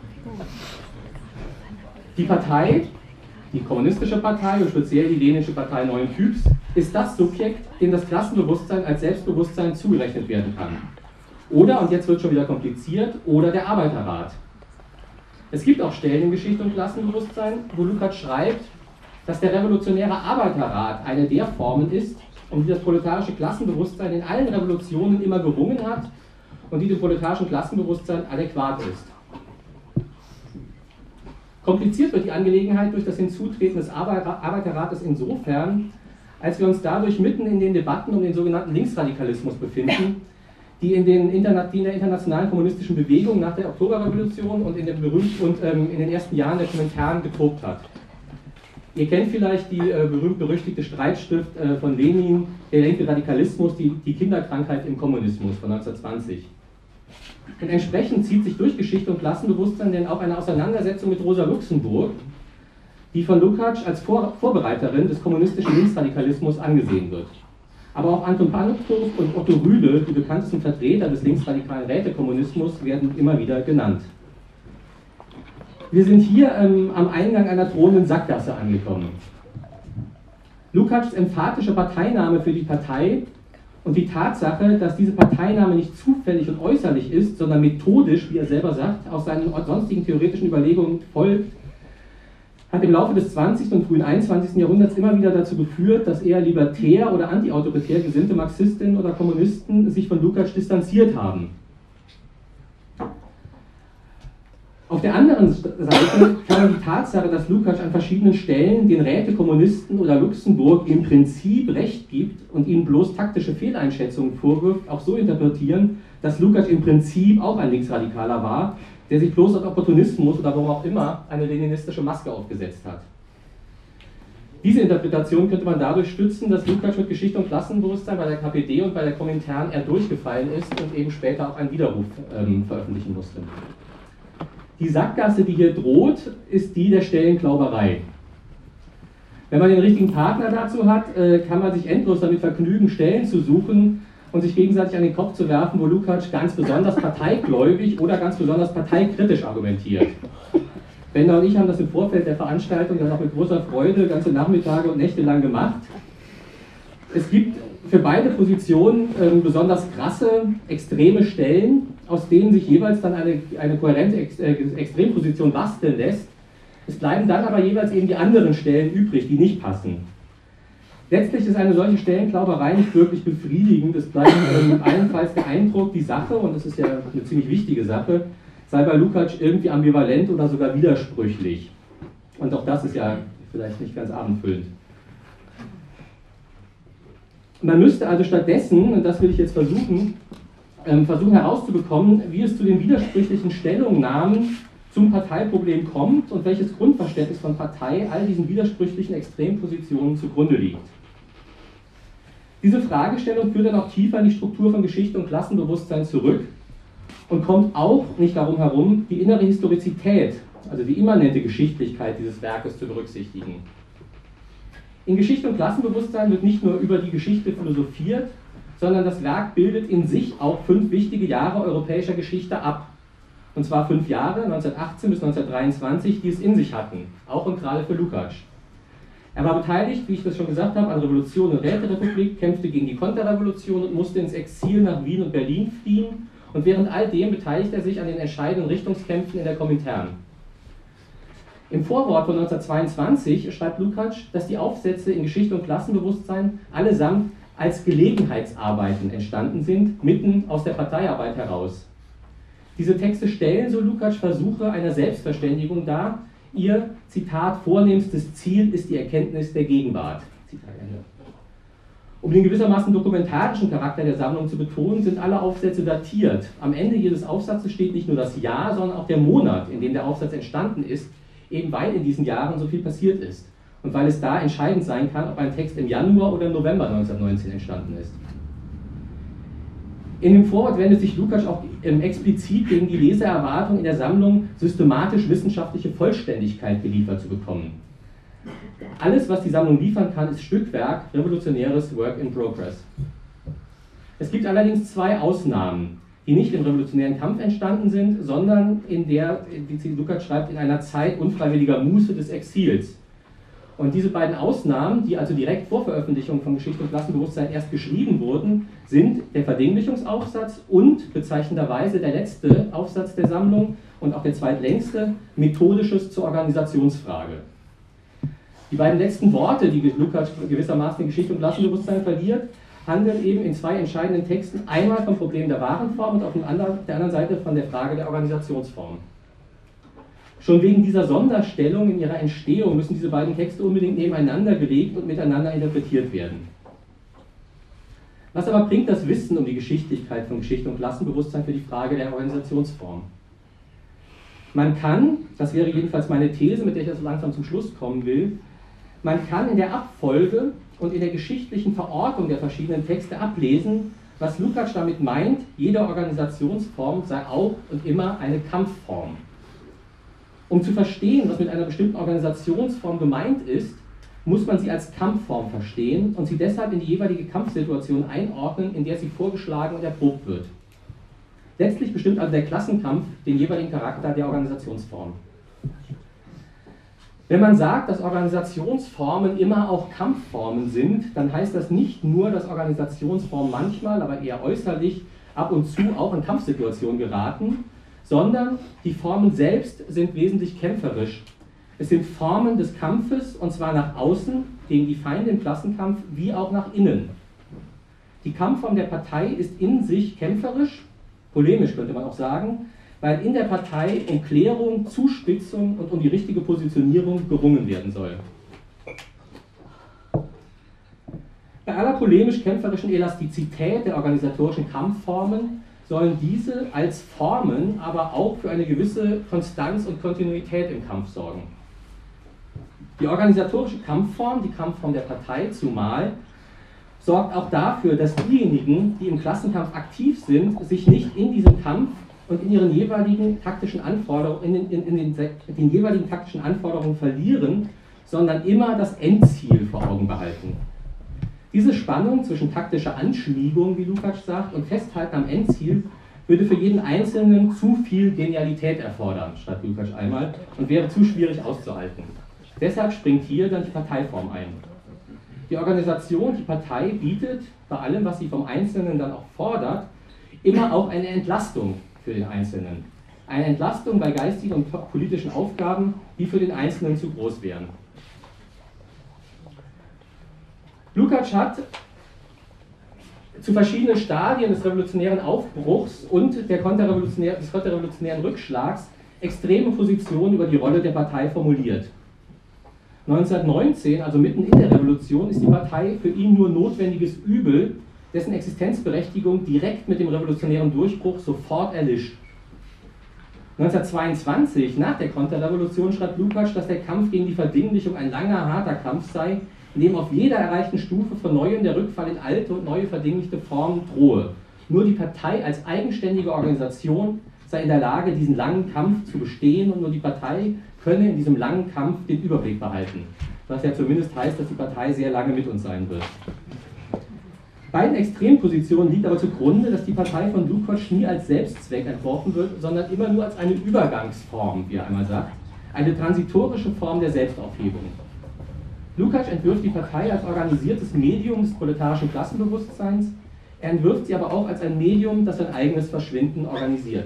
Die Partei, die kommunistische Partei und speziell die lenische Partei neuen Typs, ist das Subjekt, dem das Klassenbewusstsein als Selbstbewusstsein zugerechnet werden kann. Oder, und jetzt wird schon wieder kompliziert, oder der Arbeiterrat. Es gibt auch Stellen in Geschichte und Klassenbewusstsein, wo Lukács schreibt, dass der revolutionäre Arbeiterrat eine der Formen ist, um die das proletarische Klassenbewusstsein in allen Revolutionen immer gerungen hat und die dem proletarischen Klassenbewusstsein adäquat ist. Kompliziert wird die Angelegenheit durch das Hinzutreten des Arbeiterrates insofern, als wir uns dadurch mitten in den Debatten um den sogenannten Linksradikalismus befinden, die in, den Interna die in der internationalen kommunistischen Bewegung nach der Oktoberrevolution und in den, berühmt und, ähm, in den ersten Jahren der Kommentaren getobt hat. Ihr kennt vielleicht die äh, berühmt-berüchtigte Streitschrift äh, von Lenin, der linke Radikalismus, die, die Kinderkrankheit im Kommunismus von neunzehnhundertzwanzig. Und entsprechend zieht sich durch Geschichte und Klassenbewusstsein denn auch eine Auseinandersetzung mit Rosa Luxemburg, die von Lukács als Vor Vorbereiterin des kommunistischen Linksradikalismus angesehen wird. Aber auch Anton Pankow und Otto Rühle, die bekanntesten Vertreter des linksradikalen Rätekommunismus, werden immer wieder genannt. Wir sind hier ähm, am Eingang einer drohenden Sackgasse angekommen. Lukács' emphatische Parteinahme für die Partei Und die Tatsache, dass diese Parteinahme nicht zufällig und äußerlich ist, sondern methodisch, wie er selber sagt, aus seinen sonstigen theoretischen Überlegungen folgt, hat im Laufe des zwanzigsten und frühen einundzwanzigsten Jahrhunderts immer wieder dazu geführt, dass eher libertär oder antiautoritär gesinnte Marxistinnen oder Kommunisten sich von Lukács distanziert haben. Auf der anderen Seite kann man die Tatsache, dass Lukács an verschiedenen Stellen den Rätekommunisten oder Luxemburg im Prinzip Recht gibt und ihnen bloß taktische Fehleinschätzungen vorwirft, auch so interpretieren, dass Lukács im Prinzip auch ein Linksradikaler war, der sich bloß aus Opportunismus oder warum auch immer eine leninistische Maske aufgesetzt hat. Diese Interpretation könnte man dadurch stützen, dass Lukács mit Geschichte und Klassenbewusstsein bei der K P D und bei der Komintern eher durchgefallen ist und eben später auch einen Widerruf ähm, veröffentlichen musste. Die Sackgasse, die hier droht, ist die der Stellenklauberei. Wenn man den richtigen Partner dazu hat, kann man sich endlos damit vergnügen, Stellen zu suchen und sich gegenseitig an den Kopf zu werfen, wo Lukács ganz besonders parteigläubig oder ganz besonders parteikritisch argumentiert. Bender und ich haben das im Vorfeld der Veranstaltung dann auch mit großer Freude ganze Nachmittage und Nächte lang gemacht. Es gibt für beide Positionen ähm, besonders krasse, extreme Stellen, aus denen sich jeweils dann eine, eine kohärente Ex äh, Extremposition basteln lässt. Es bleiben dann aber jeweils eben die anderen Stellen übrig, die nicht passen. Letztlich ist eine solche Stellenklauberei nicht wirklich befriedigend. Es bleibt ähm, allenfalls der Eindruck, die Sache, und das ist ja eine ziemlich wichtige Sache, sei bei Lukács irgendwie ambivalent oder sogar widersprüchlich. Und auch das ist ja vielleicht nicht ganz abendfüllend. Man müsste also stattdessen, und das will ich jetzt versuchen, ähm, versuchen herauszubekommen, wie es zu den widersprüchlichen Stellungnahmen zum Parteiproblem kommt und welches Grundverständnis von Partei all diesen widersprüchlichen Extrempositionen zugrunde liegt. Diese Fragestellung führt dann auch tiefer in die Struktur von Geschichte und Klassenbewusstsein zurück und kommt auch nicht darum herum, die innere Historizität, also die immanente Geschichtlichkeit dieses Werkes zu berücksichtigen. In Geschichte und Klassenbewusstsein wird nicht nur über die Geschichte philosophiert, sondern das Werk bildet in sich auch fünf wichtige Jahre europäischer Geschichte ab. Und zwar fünf Jahre, neunzehnhundertachtzehn bis neunzehnhundertdreiundzwanzig, die es in sich hatten, auch und gerade für Lukács. Er war beteiligt, wie ich das schon gesagt habe, an Revolution und Räterepublik, kämpfte gegen die Konterrevolution und musste ins Exil nach Wien und Berlin fliehen. Und während all dem beteiligt er sich an den entscheidenden Richtungskämpfen in der Komintern. Im Vorwort von neunzehnhundertzweiundzwanzig schreibt Lukács, dass die Aufsätze in Geschichte und Klassenbewusstsein allesamt als Gelegenheitsarbeiten entstanden sind, mitten aus der Parteiarbeit heraus. Diese Texte stellen, so Lukács, Versuche einer Selbstverständigung dar. Ihr, Zitat, vornehmstes Ziel ist die Erkenntnis der Gegenwart. Zitat Ende. Um den gewissermaßen dokumentarischen Charakter der Sammlung zu betonen, sind alle Aufsätze datiert. Am Ende jedes Aufsatzes steht nicht nur das Jahr, sondern auch der Monat, in dem der Aufsatz entstanden ist, eben weil in diesen Jahren so viel passiert ist und weil es da entscheidend sein kann, ob ein Text im Januar oder im November neunzehnhundertneunzehn entstanden ist. In dem Vorwort wendet sich Lukács auch ähm, explizit gegen die Lesererwartung in der Sammlung, systematisch wissenschaftliche Vollständigkeit geliefert zu bekommen. Alles, was die Sammlung liefern kann, ist Stückwerk, revolutionäres Work in Progress. Es gibt allerdings zwei Ausnahmen, die nicht im revolutionären Kampf entstanden sind, sondern in der, wie Lukács schreibt, in einer Zeit unfreiwilliger Muße des Exils. Und diese beiden Ausnahmen, die also direkt vor Veröffentlichung von Geschichte und Klassenbewusstsein erst geschrieben wurden, sind der Verdinglichungsaufsatz und bezeichnenderweise der letzte Aufsatz der Sammlung und auch der zweitlängste, Methodisches zur Organisationsfrage. Die beiden letzten Worte, die Lukács gewissermaßen in Geschichte und Klassenbewusstsein verliert, handeln eben in zwei entscheidenden Texten einmal vom Problem der Warenform und auf der anderen Seite von der Frage der Organisationsform. Schon wegen dieser Sonderstellung in ihrer Entstehung müssen diese beiden Texte unbedingt nebeneinander gelegt und miteinander interpretiert werden. Was aber bringt das Wissen um die Geschichtlichkeit von Geschichte und Klassenbewusstsein für die Frage der Organisationsform? Man kann, das wäre jedenfalls meine These, mit der ich also langsam zum Schluss kommen will, man kann in der Abfolge und in der geschichtlichen Verortung der verschiedenen Texte ablesen, was Lukács damit meint, jede Organisationsform sei auch und immer eine Kampfform. Um zu verstehen, was mit einer bestimmten Organisationsform gemeint ist, muss man sie als Kampfform verstehen und sie deshalb in die jeweilige Kampfsituation einordnen, in der sie vorgeschlagen und erprobt wird. Letztlich bestimmt also der Klassenkampf den jeweiligen Charakter der Organisationsform. Wenn man sagt, dass Organisationsformen immer auch Kampfformen sind, dann heißt das nicht nur, dass Organisationsformen manchmal, aber eher äußerlich, ab und zu auch in Kampfsituationen geraten, sondern die Formen selbst sind wesentlich kämpferisch. Es sind Formen des Kampfes, und zwar nach außen, gegen die Feinde im Klassenkampf, wie auch nach innen. Die Kampfform der Partei ist in sich kämpferisch, polemisch könnte man auch sagen, weil in der Partei um Klärung, Zuspitzung und um die richtige Positionierung gerungen werden soll. Bei aller polemisch-kämpferischen Elastizität der organisatorischen Kampfformen sollen diese als Formen aber auch für eine gewisse Konstanz und Kontinuität im Kampf sorgen. Die organisatorische Kampfform, die Kampfform der Partei zumal, sorgt auch dafür, dass diejenigen, die im Klassenkampf aktiv sind, sich nicht in diesem Kampf und in ihren jeweiligen taktischen Anforderungen, in den, in, in den, in den jeweiligen taktischen Anforderungen verlieren, sondern immer das Endziel vor Augen behalten. Diese Spannung zwischen taktischer Anschmiegung, wie Lukács sagt, und Festhalten am Endziel würde für jeden Einzelnen zu viel Genialität erfordern, schreibt Lukács einmal, und wäre zu schwierig auszuhalten. Deshalb springt hier dann die Parteiform ein. Die Organisation, die Partei bietet, bei allem, was sie vom Einzelnen dann auch fordert, immer auch eine Entlastung für den Einzelnen. Eine Entlastung bei geistigen und politischen Aufgaben, die für den Einzelnen zu groß wären. Lukács hat zu verschiedenen Stadien des revolutionären Aufbruchs und der konterrevolutionär, des konterrevolutionären Rückschlags extreme Positionen über die Rolle der Partei formuliert. neunzehnhundertneunzehn, also mitten in der Revolution, ist die Partei für ihn nur notwendiges Übel, dessen Existenzberechtigung direkt mit dem revolutionären Durchbruch sofort erlischt. neunzehnhundertzweiundzwanzig, nach der Konterrevolution, schreibt Lukács, dass der Kampf gegen die Verdinglichung ein langer, harter Kampf sei, in dem auf jeder erreichten Stufe von neuem der Rückfall in alte und neue verdinglichte Formen drohe. Nur die Partei als eigenständige Organisation sei in der Lage, diesen langen Kampf zu bestehen, und nur die Partei könne in diesem langen Kampf den Überblick behalten. Was ja zumindest heißt, dass die Partei sehr lange mit uns sein wird. Beiden Extrempositionen liegt aber zugrunde, dass die Partei von Lukács nie als Selbstzweck entworfen wird, sondern immer nur als eine Übergangsform, wie er einmal sagt, eine transitorische Form der Selbstaufhebung. Lukács entwirft die Partei als organisiertes Medium des proletarischen Klassenbewusstseins, er entwirft sie aber auch als ein Medium, das sein eigenes Verschwinden organisiert.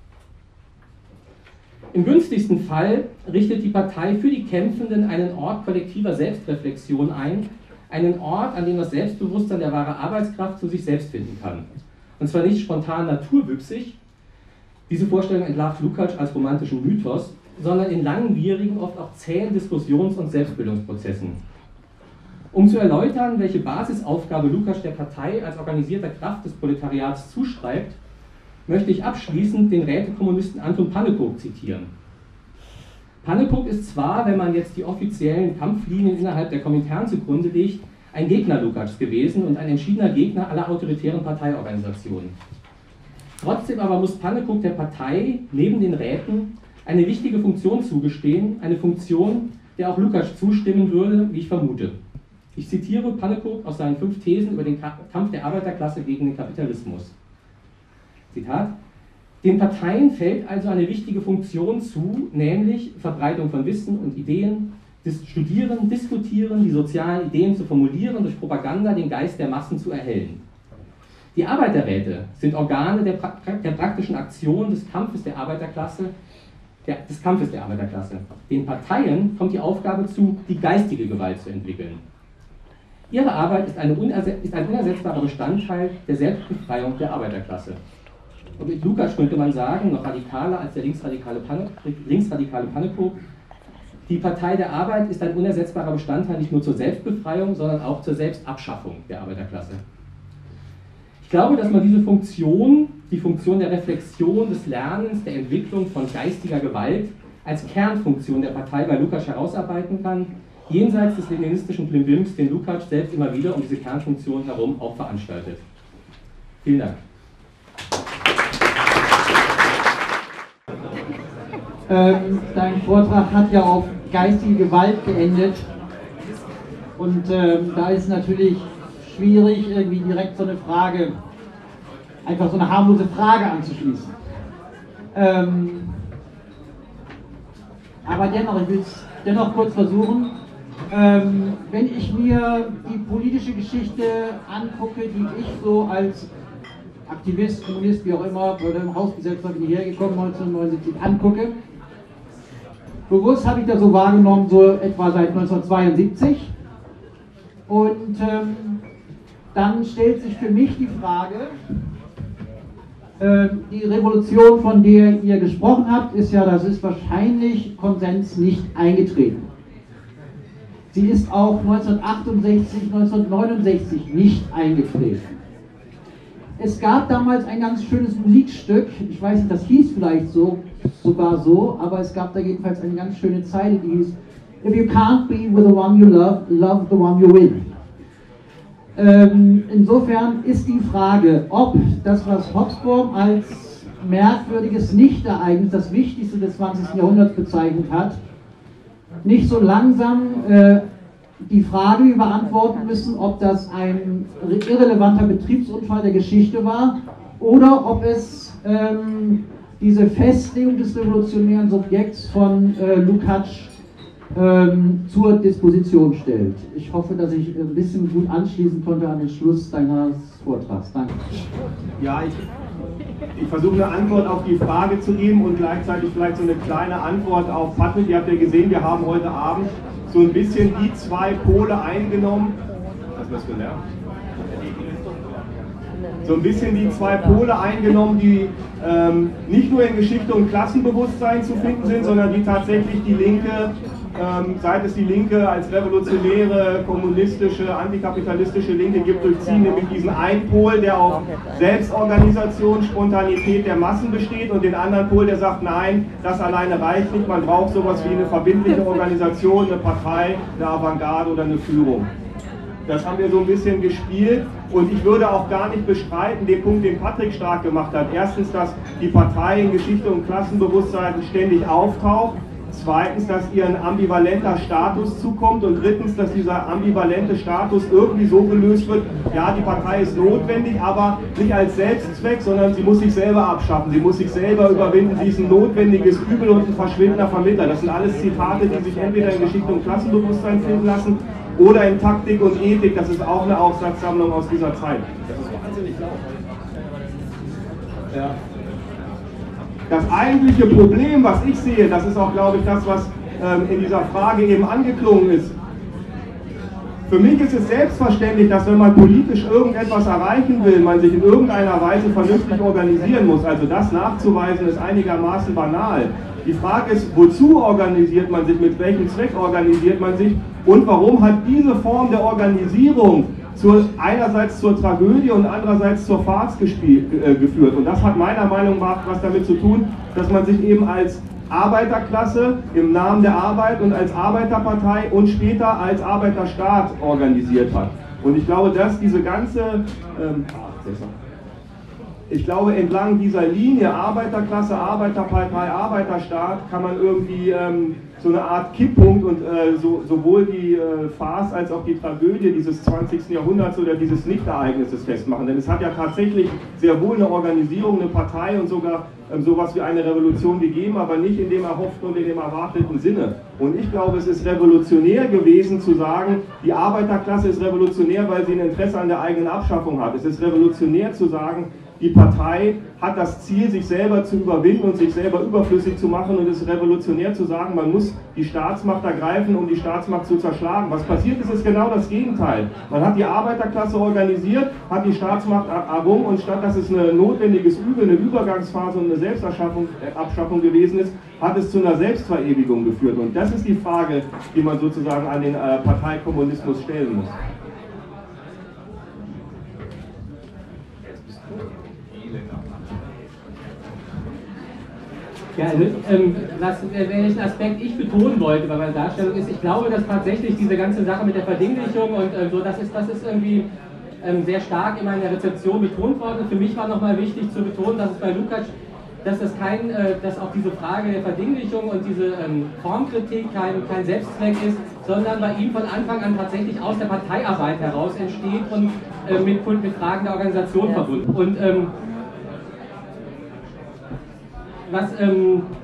Im günstigsten Fall richtet die Partei für die Kämpfenden einen Ort kollektiver Selbstreflexion ein, einen Ort, an dem das Selbstbewusstsein der wahre Arbeitskraft zu sich selbst finden kann. Und zwar nicht spontan naturwüchsig, diese Vorstellung entlarvt Lukács als romantischen Mythos, sondern in langwierigen, oft auch zähen Diskussions- und Selbstbildungsprozessen. Um zu erläutern, welche Basisaufgabe Lukács der Partei als organisierter Kraft des Proletariats zuschreibt, möchte ich abschließend den Rätekommunisten Anton Pannekow zitieren. Pannekow ist zwar, wenn man jetzt die offiziellen Kampflinien innerhalb der Komintern zugrunde legt, ein Gegner Lukács gewesen und ein entschiedener Gegner aller autoritären Parteiorganisationen. Trotzdem aber muss Pannekow der Partei neben den Räten eine wichtige Funktion zugestehen, eine Funktion, der auch Lukács zustimmen würde, wie ich vermute. Ich zitiere Pannekow aus seinen fünf Thesen über den Kampf der Arbeiterklasse gegen den Kapitalismus. Zitat: Den Parteien fällt also eine wichtige Funktion zu, nämlich Verbreitung von Wissen und Ideen, das Studieren, Diskutieren, die sozialen Ideen zu formulieren, durch Propaganda den Geist der Massen zu erhellen. Die Arbeiterräte sind Organe der, pra der praktischen Aktion des Kampfes der Arbeiterklasse, der, des Kampfes der Arbeiterklasse. Den Parteien kommt die Aufgabe zu, die geistige Gewalt zu entwickeln. Ihre Arbeit ist, eine ist ein unersetzbarer Bestandteil der Selbstbefreiung der Arbeiterklasse. Und mit Lukács könnte man sagen, noch radikaler als der linksradikale, Panne, linksradikale Pannekow, die Partei der Arbeit ist ein unersetzbarer Bestandteil nicht nur zur Selbstbefreiung, sondern auch zur Selbstabschaffung der Arbeiterklasse. Ich glaube, dass man diese Funktion, die Funktion der Reflexion, des Lernens, der Entwicklung von geistiger Gewalt als Kernfunktion der Partei bei Lukács herausarbeiten kann, jenseits des leninistischen Blimbims, den Lukács selbst immer wieder um diese Kernfunktion herum auch veranstaltet. Vielen Dank. Ähm, dein Vortrag hat ja auf geistige Gewalt geendet und ähm, da ist natürlich schwierig, irgendwie direkt so eine Frage, einfach so eine harmlose Frage anzuschließen. Ähm, aber dennoch, ich will es dennoch kurz versuchen. Ähm, wenn ich mir die politische Geschichte angucke, die ich so als Aktivist, Kommunist, wie auch immer, oder im Hausgesetzer bin ich hergekommen, neunzehnhundertneunundsiebzig angucke, bewusst habe ich das so wahrgenommen, so etwa seit neunzehnhundertzweiundsiebzig. Und ähm, dann stellt sich für mich die Frage, äh, die Revolution, von der ihr gesprochen habt, ist ja, das ist wahrscheinlich Konsens nicht eingetreten. Sie ist auch neunzehnhundertachtundsechzig, neunzehnhundertneunundsechzig nicht eingetreten. Es gab damals ein ganz schönes Musikstück, ich weiß nicht, das hieß vielleicht so, sogar so, aber es gab da jedenfalls eine ganz schöne Zeile, die hieß: If you can't be with the one you love, love the one you win. Ähm, insofern ist die Frage, ob das, was Hobsbawm als merkwürdiges Nichtereignis, das Wichtigste des zwanzigsten Jahrhunderts bezeichnet hat, nicht so langsam äh, die Frage beantworten müssen, ob das ein irrelevanter Betriebsunfall der Geschichte war oder ob es ähm, diese Festlegung des revolutionären Subjekts von äh, Lukács ähm, zur Disposition stellt. Ich hoffe, dass ich ein bisschen gut anschließen konnte an den Schluss deines Vortrags. Danke. Ja, ich, ich versuche eine Antwort auf die Frage zu geben und gleichzeitig vielleicht so eine kleine Antwort auf Patrick. Ihr habt ja gesehen, wir haben heute Abend so ein bisschen die zwei Pole eingenommen. Hast du das gelernt? So ein bisschen die zwei Pole eingenommen, die ähm, nicht nur in Geschichte und Klassenbewusstsein zu finden sind, sondern die tatsächlich die Linke, ähm, seit es die Linke als revolutionäre, kommunistische, antikapitalistische Linke gibt, durchziehen, nämlich diesen einen Pol, der auf Selbstorganisation, Spontanität der Massen besteht, und den anderen Pol, der sagt, nein, das alleine reicht nicht, man braucht sowas wie eine verbindliche Organisation, eine Partei, eine Avantgarde oder eine Führung. Das haben wir so ein bisschen gespielt, und ich würde auch gar nicht bestreiten, den Punkt, den Patrick stark gemacht hat. Erstens, dass die Partei in Geschichte und Klassenbewusstsein ständig auftaucht. Zweitens, dass ihr ein ambivalenter Status zukommt. Und drittens, dass dieser ambivalente Status irgendwie so gelöst wird, ja, die Partei ist notwendig, aber nicht als Selbstzweck, sondern sie muss sich selber abschaffen. Sie muss sich selber überwinden. Sie ist ein notwendiges Übel und ein verschwindender Vermittler. Das sind alles Zitate, die sich entweder in Geschichte und Klassenbewusstsein finden lassen oder in Taktik und Ethik. Das ist auch eine Aufsatzsammlung aus dieser Zeit. Das ist wahnsinnig laut. Ja. Das eigentliche Problem, was ich sehe, das ist auch, glaube ich, das, was ähm, in dieser Frage eben angeklungen ist. Für mich ist es selbstverständlich, dass, wenn man politisch irgendetwas erreichen will, man sich in irgendeiner Weise vernünftig organisieren muss. Also das nachzuweisen ist einigermaßen banal. Die Frage ist, wozu organisiert man sich, mit welchem Zweck organisiert man sich und warum hat diese Form der Organisierung zur, einerseits zur Tragödie und andererseits zur Farce gespielt, äh, geführt. Und das hat meiner Meinung nach was damit zu tun, dass man sich eben als Arbeiterklasse im Namen der Arbeit und als Arbeiterpartei und später als Arbeiterstaat organisiert hat. Und ich glaube, dass diese ganze... Ähm, Ich glaube, entlang dieser Linie Arbeiterklasse, Arbeiterpartei, Arbeiterstaat kann man irgendwie ähm, so eine Art Kipppunkt und äh, so, sowohl die äh, Farce als auch die Tragödie dieses zwanzigsten Jahrhunderts oder dieses Nichtereignisses festmachen. Denn es hat ja tatsächlich sehr wohl eine Organisierung, eine Partei und sogar ähm, sowas wie eine Revolution gegeben, aber nicht in dem erhofften und in dem erwarteten Sinne. Und ich glaube, es ist revolutionär gewesen zu sagen, die Arbeiterklasse ist revolutionär, weil sie ein Interesse an der eigenen Abschaffung hat. Es ist revolutionär zu sagen, die Partei hat das Ziel, sich selber zu überwinden und sich selber überflüssig zu machen, und es ist revolutionär zu sagen, man muss die Staatsmacht ergreifen, um die Staatsmacht zu zerschlagen. Was passiert ist, ist genau das Gegenteil. Man hat die Arbeiterklasse organisiert, hat die Staatsmacht errungen, und statt dass es ein notwendiges Übel, eine Übergangsphase und eine Selbstabschaffung äh, gewesen ist, hat es zu einer Selbstverewigung geführt. Und das ist die Frage, die man sozusagen an den äh, Parteikommunismus stellen muss. Ja, also, ähm, was, äh, welchen Aspekt ich betonen wollte bei meiner Darstellung ist, ich glaube, dass tatsächlich diese ganze Sache mit der Verdinglichung und äh, so, das ist, das ist irgendwie ähm, sehr stark in meiner Rezeption betont worden. Für mich war nochmal wichtig zu betonen, dass es bei Lukács, dass das kein, äh, dass auch diese Frage der Verdinglichung und diese ähm, Formkritik kein, kein Selbstzweck ist, sondern bei ihm von Anfang an tatsächlich aus der Parteiarbeit heraus entsteht und äh, mit, mit Fragen der Organisation verbunden. Und ähm, was, ähm,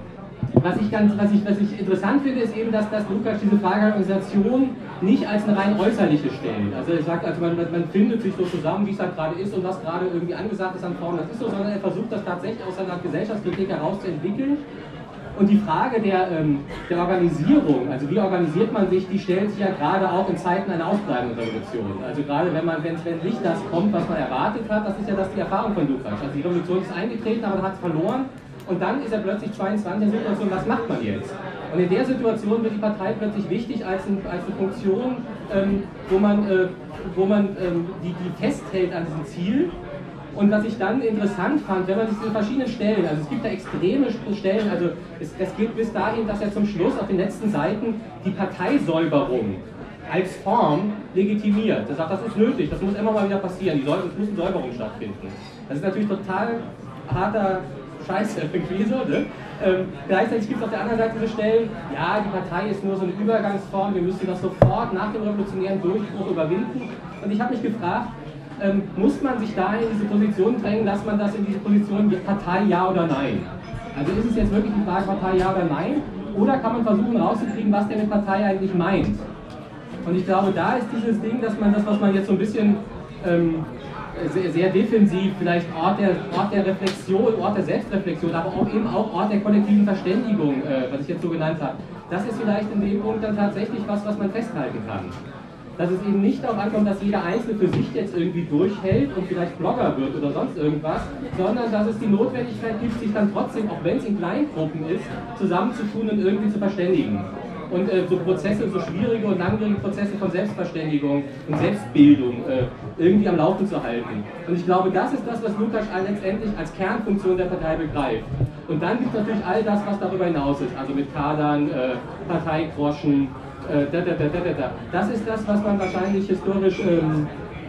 was ich, ganz, was, ich, was ich interessant finde, ist eben, dass, dass Lukács diese Frage der Organisation nicht als eine rein äußerliche stellt. Also er sagt, also man, man findet sich so zusammen, wie es halt gerade ist und was gerade irgendwie angesagt ist an Formen, das ist so, sondern er versucht das tatsächlich aus seiner Gesellschaftskritik herauszuentwickeln. Und die Frage der, ähm, der Organisierung, also wie organisiert man sich, die stellt sich ja gerade auch in Zeiten einer ausbleibenden Revolution. Also gerade wenn man, wenn, wenn nicht das kommt, was man erwartet hat, das ist ja das die Erfahrung von Lukács. Also die Revolution ist eingetreten, aber man hat es verloren. Und dann ist er plötzlich zweiundzwanzig in der Situation, was macht man jetzt? Und in der Situation wird die Partei plötzlich wichtig als, ein, als eine Funktion, ähm, wo man, äh, wo man ähm, die, die festhält an diesem Ziel. Und was ich dann interessant fand, wenn man sich in verschiedenen Stellen, also es gibt da extreme Stellen, also es, es geht bis dahin, dass er zum Schluss auf den letzten Seiten die Parteisäuberung als Form legitimiert. Er sagt, das ist nötig, das muss immer mal wieder passieren, die Säu es muss eine Säuberung stattfinden. Das ist natürlich total harter Scheiße irgendwie so, ne? Ähm, gleichzeitig gibt es auf der anderen Seite diese Stellen, ja, die Partei ist nur so eine Übergangsform, wir müssen das sofort nach dem revolutionären Durchbruch überwinden. Und ich habe mich gefragt, ähm, muss man sich da in diese Position drängen, dass man das in diese Position Partei ja oder nein? Also ist es jetzt wirklich die Frage Partei ja oder nein? Oder kann man versuchen rauszukriegen, was der mit Partei eigentlich meint? Und ich glaube, da ist dieses Ding, dass man das, was man jetzt so ein bisschen ähm, Sehr, sehr defensiv, vielleicht Ort der, Ort der Reflexion, Ort der Selbstreflexion, aber auch eben auch Ort der kollektiven Verständigung, äh, was ich jetzt so genannt habe. Das ist vielleicht in dem Punkt dann tatsächlich was, was man festhalten kann. Dass es eben nicht darauf ankommt, dass jeder Einzelne für sich jetzt irgendwie durchhält und vielleicht Blogger wird oder sonst irgendwas, sondern dass es die Notwendigkeit gibt, sich dann trotzdem, auch wenn es in Kleingruppen ist, zusammenzutun und irgendwie zu verständigen. Und äh, so Prozesse, so schwierige und langwierige Prozesse von Selbstverständigung und Selbstbildung äh, irgendwie am Laufen zu halten. Und ich glaube, das ist das, was Lukács letztendlich als Kernfunktion der Partei begreift. Und dann gibt es natürlich all das, was darüber hinaus ist, also mit Kadern, äh, Parteigroschen, äh, da, da, da, da, da. Das ist das, was man wahrscheinlich historisch ähm,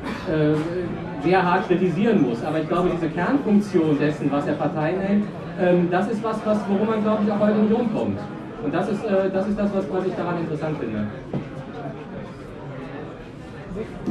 äh, sehr hart kritisieren muss. Aber ich glaube, diese Kernfunktion dessen, was er Partei nennt, ähm, das ist was, was, worum man, glaube ich, auch heute in Union kommt. Und das ist, äh, das ist das, was, was ich daran interessant finde.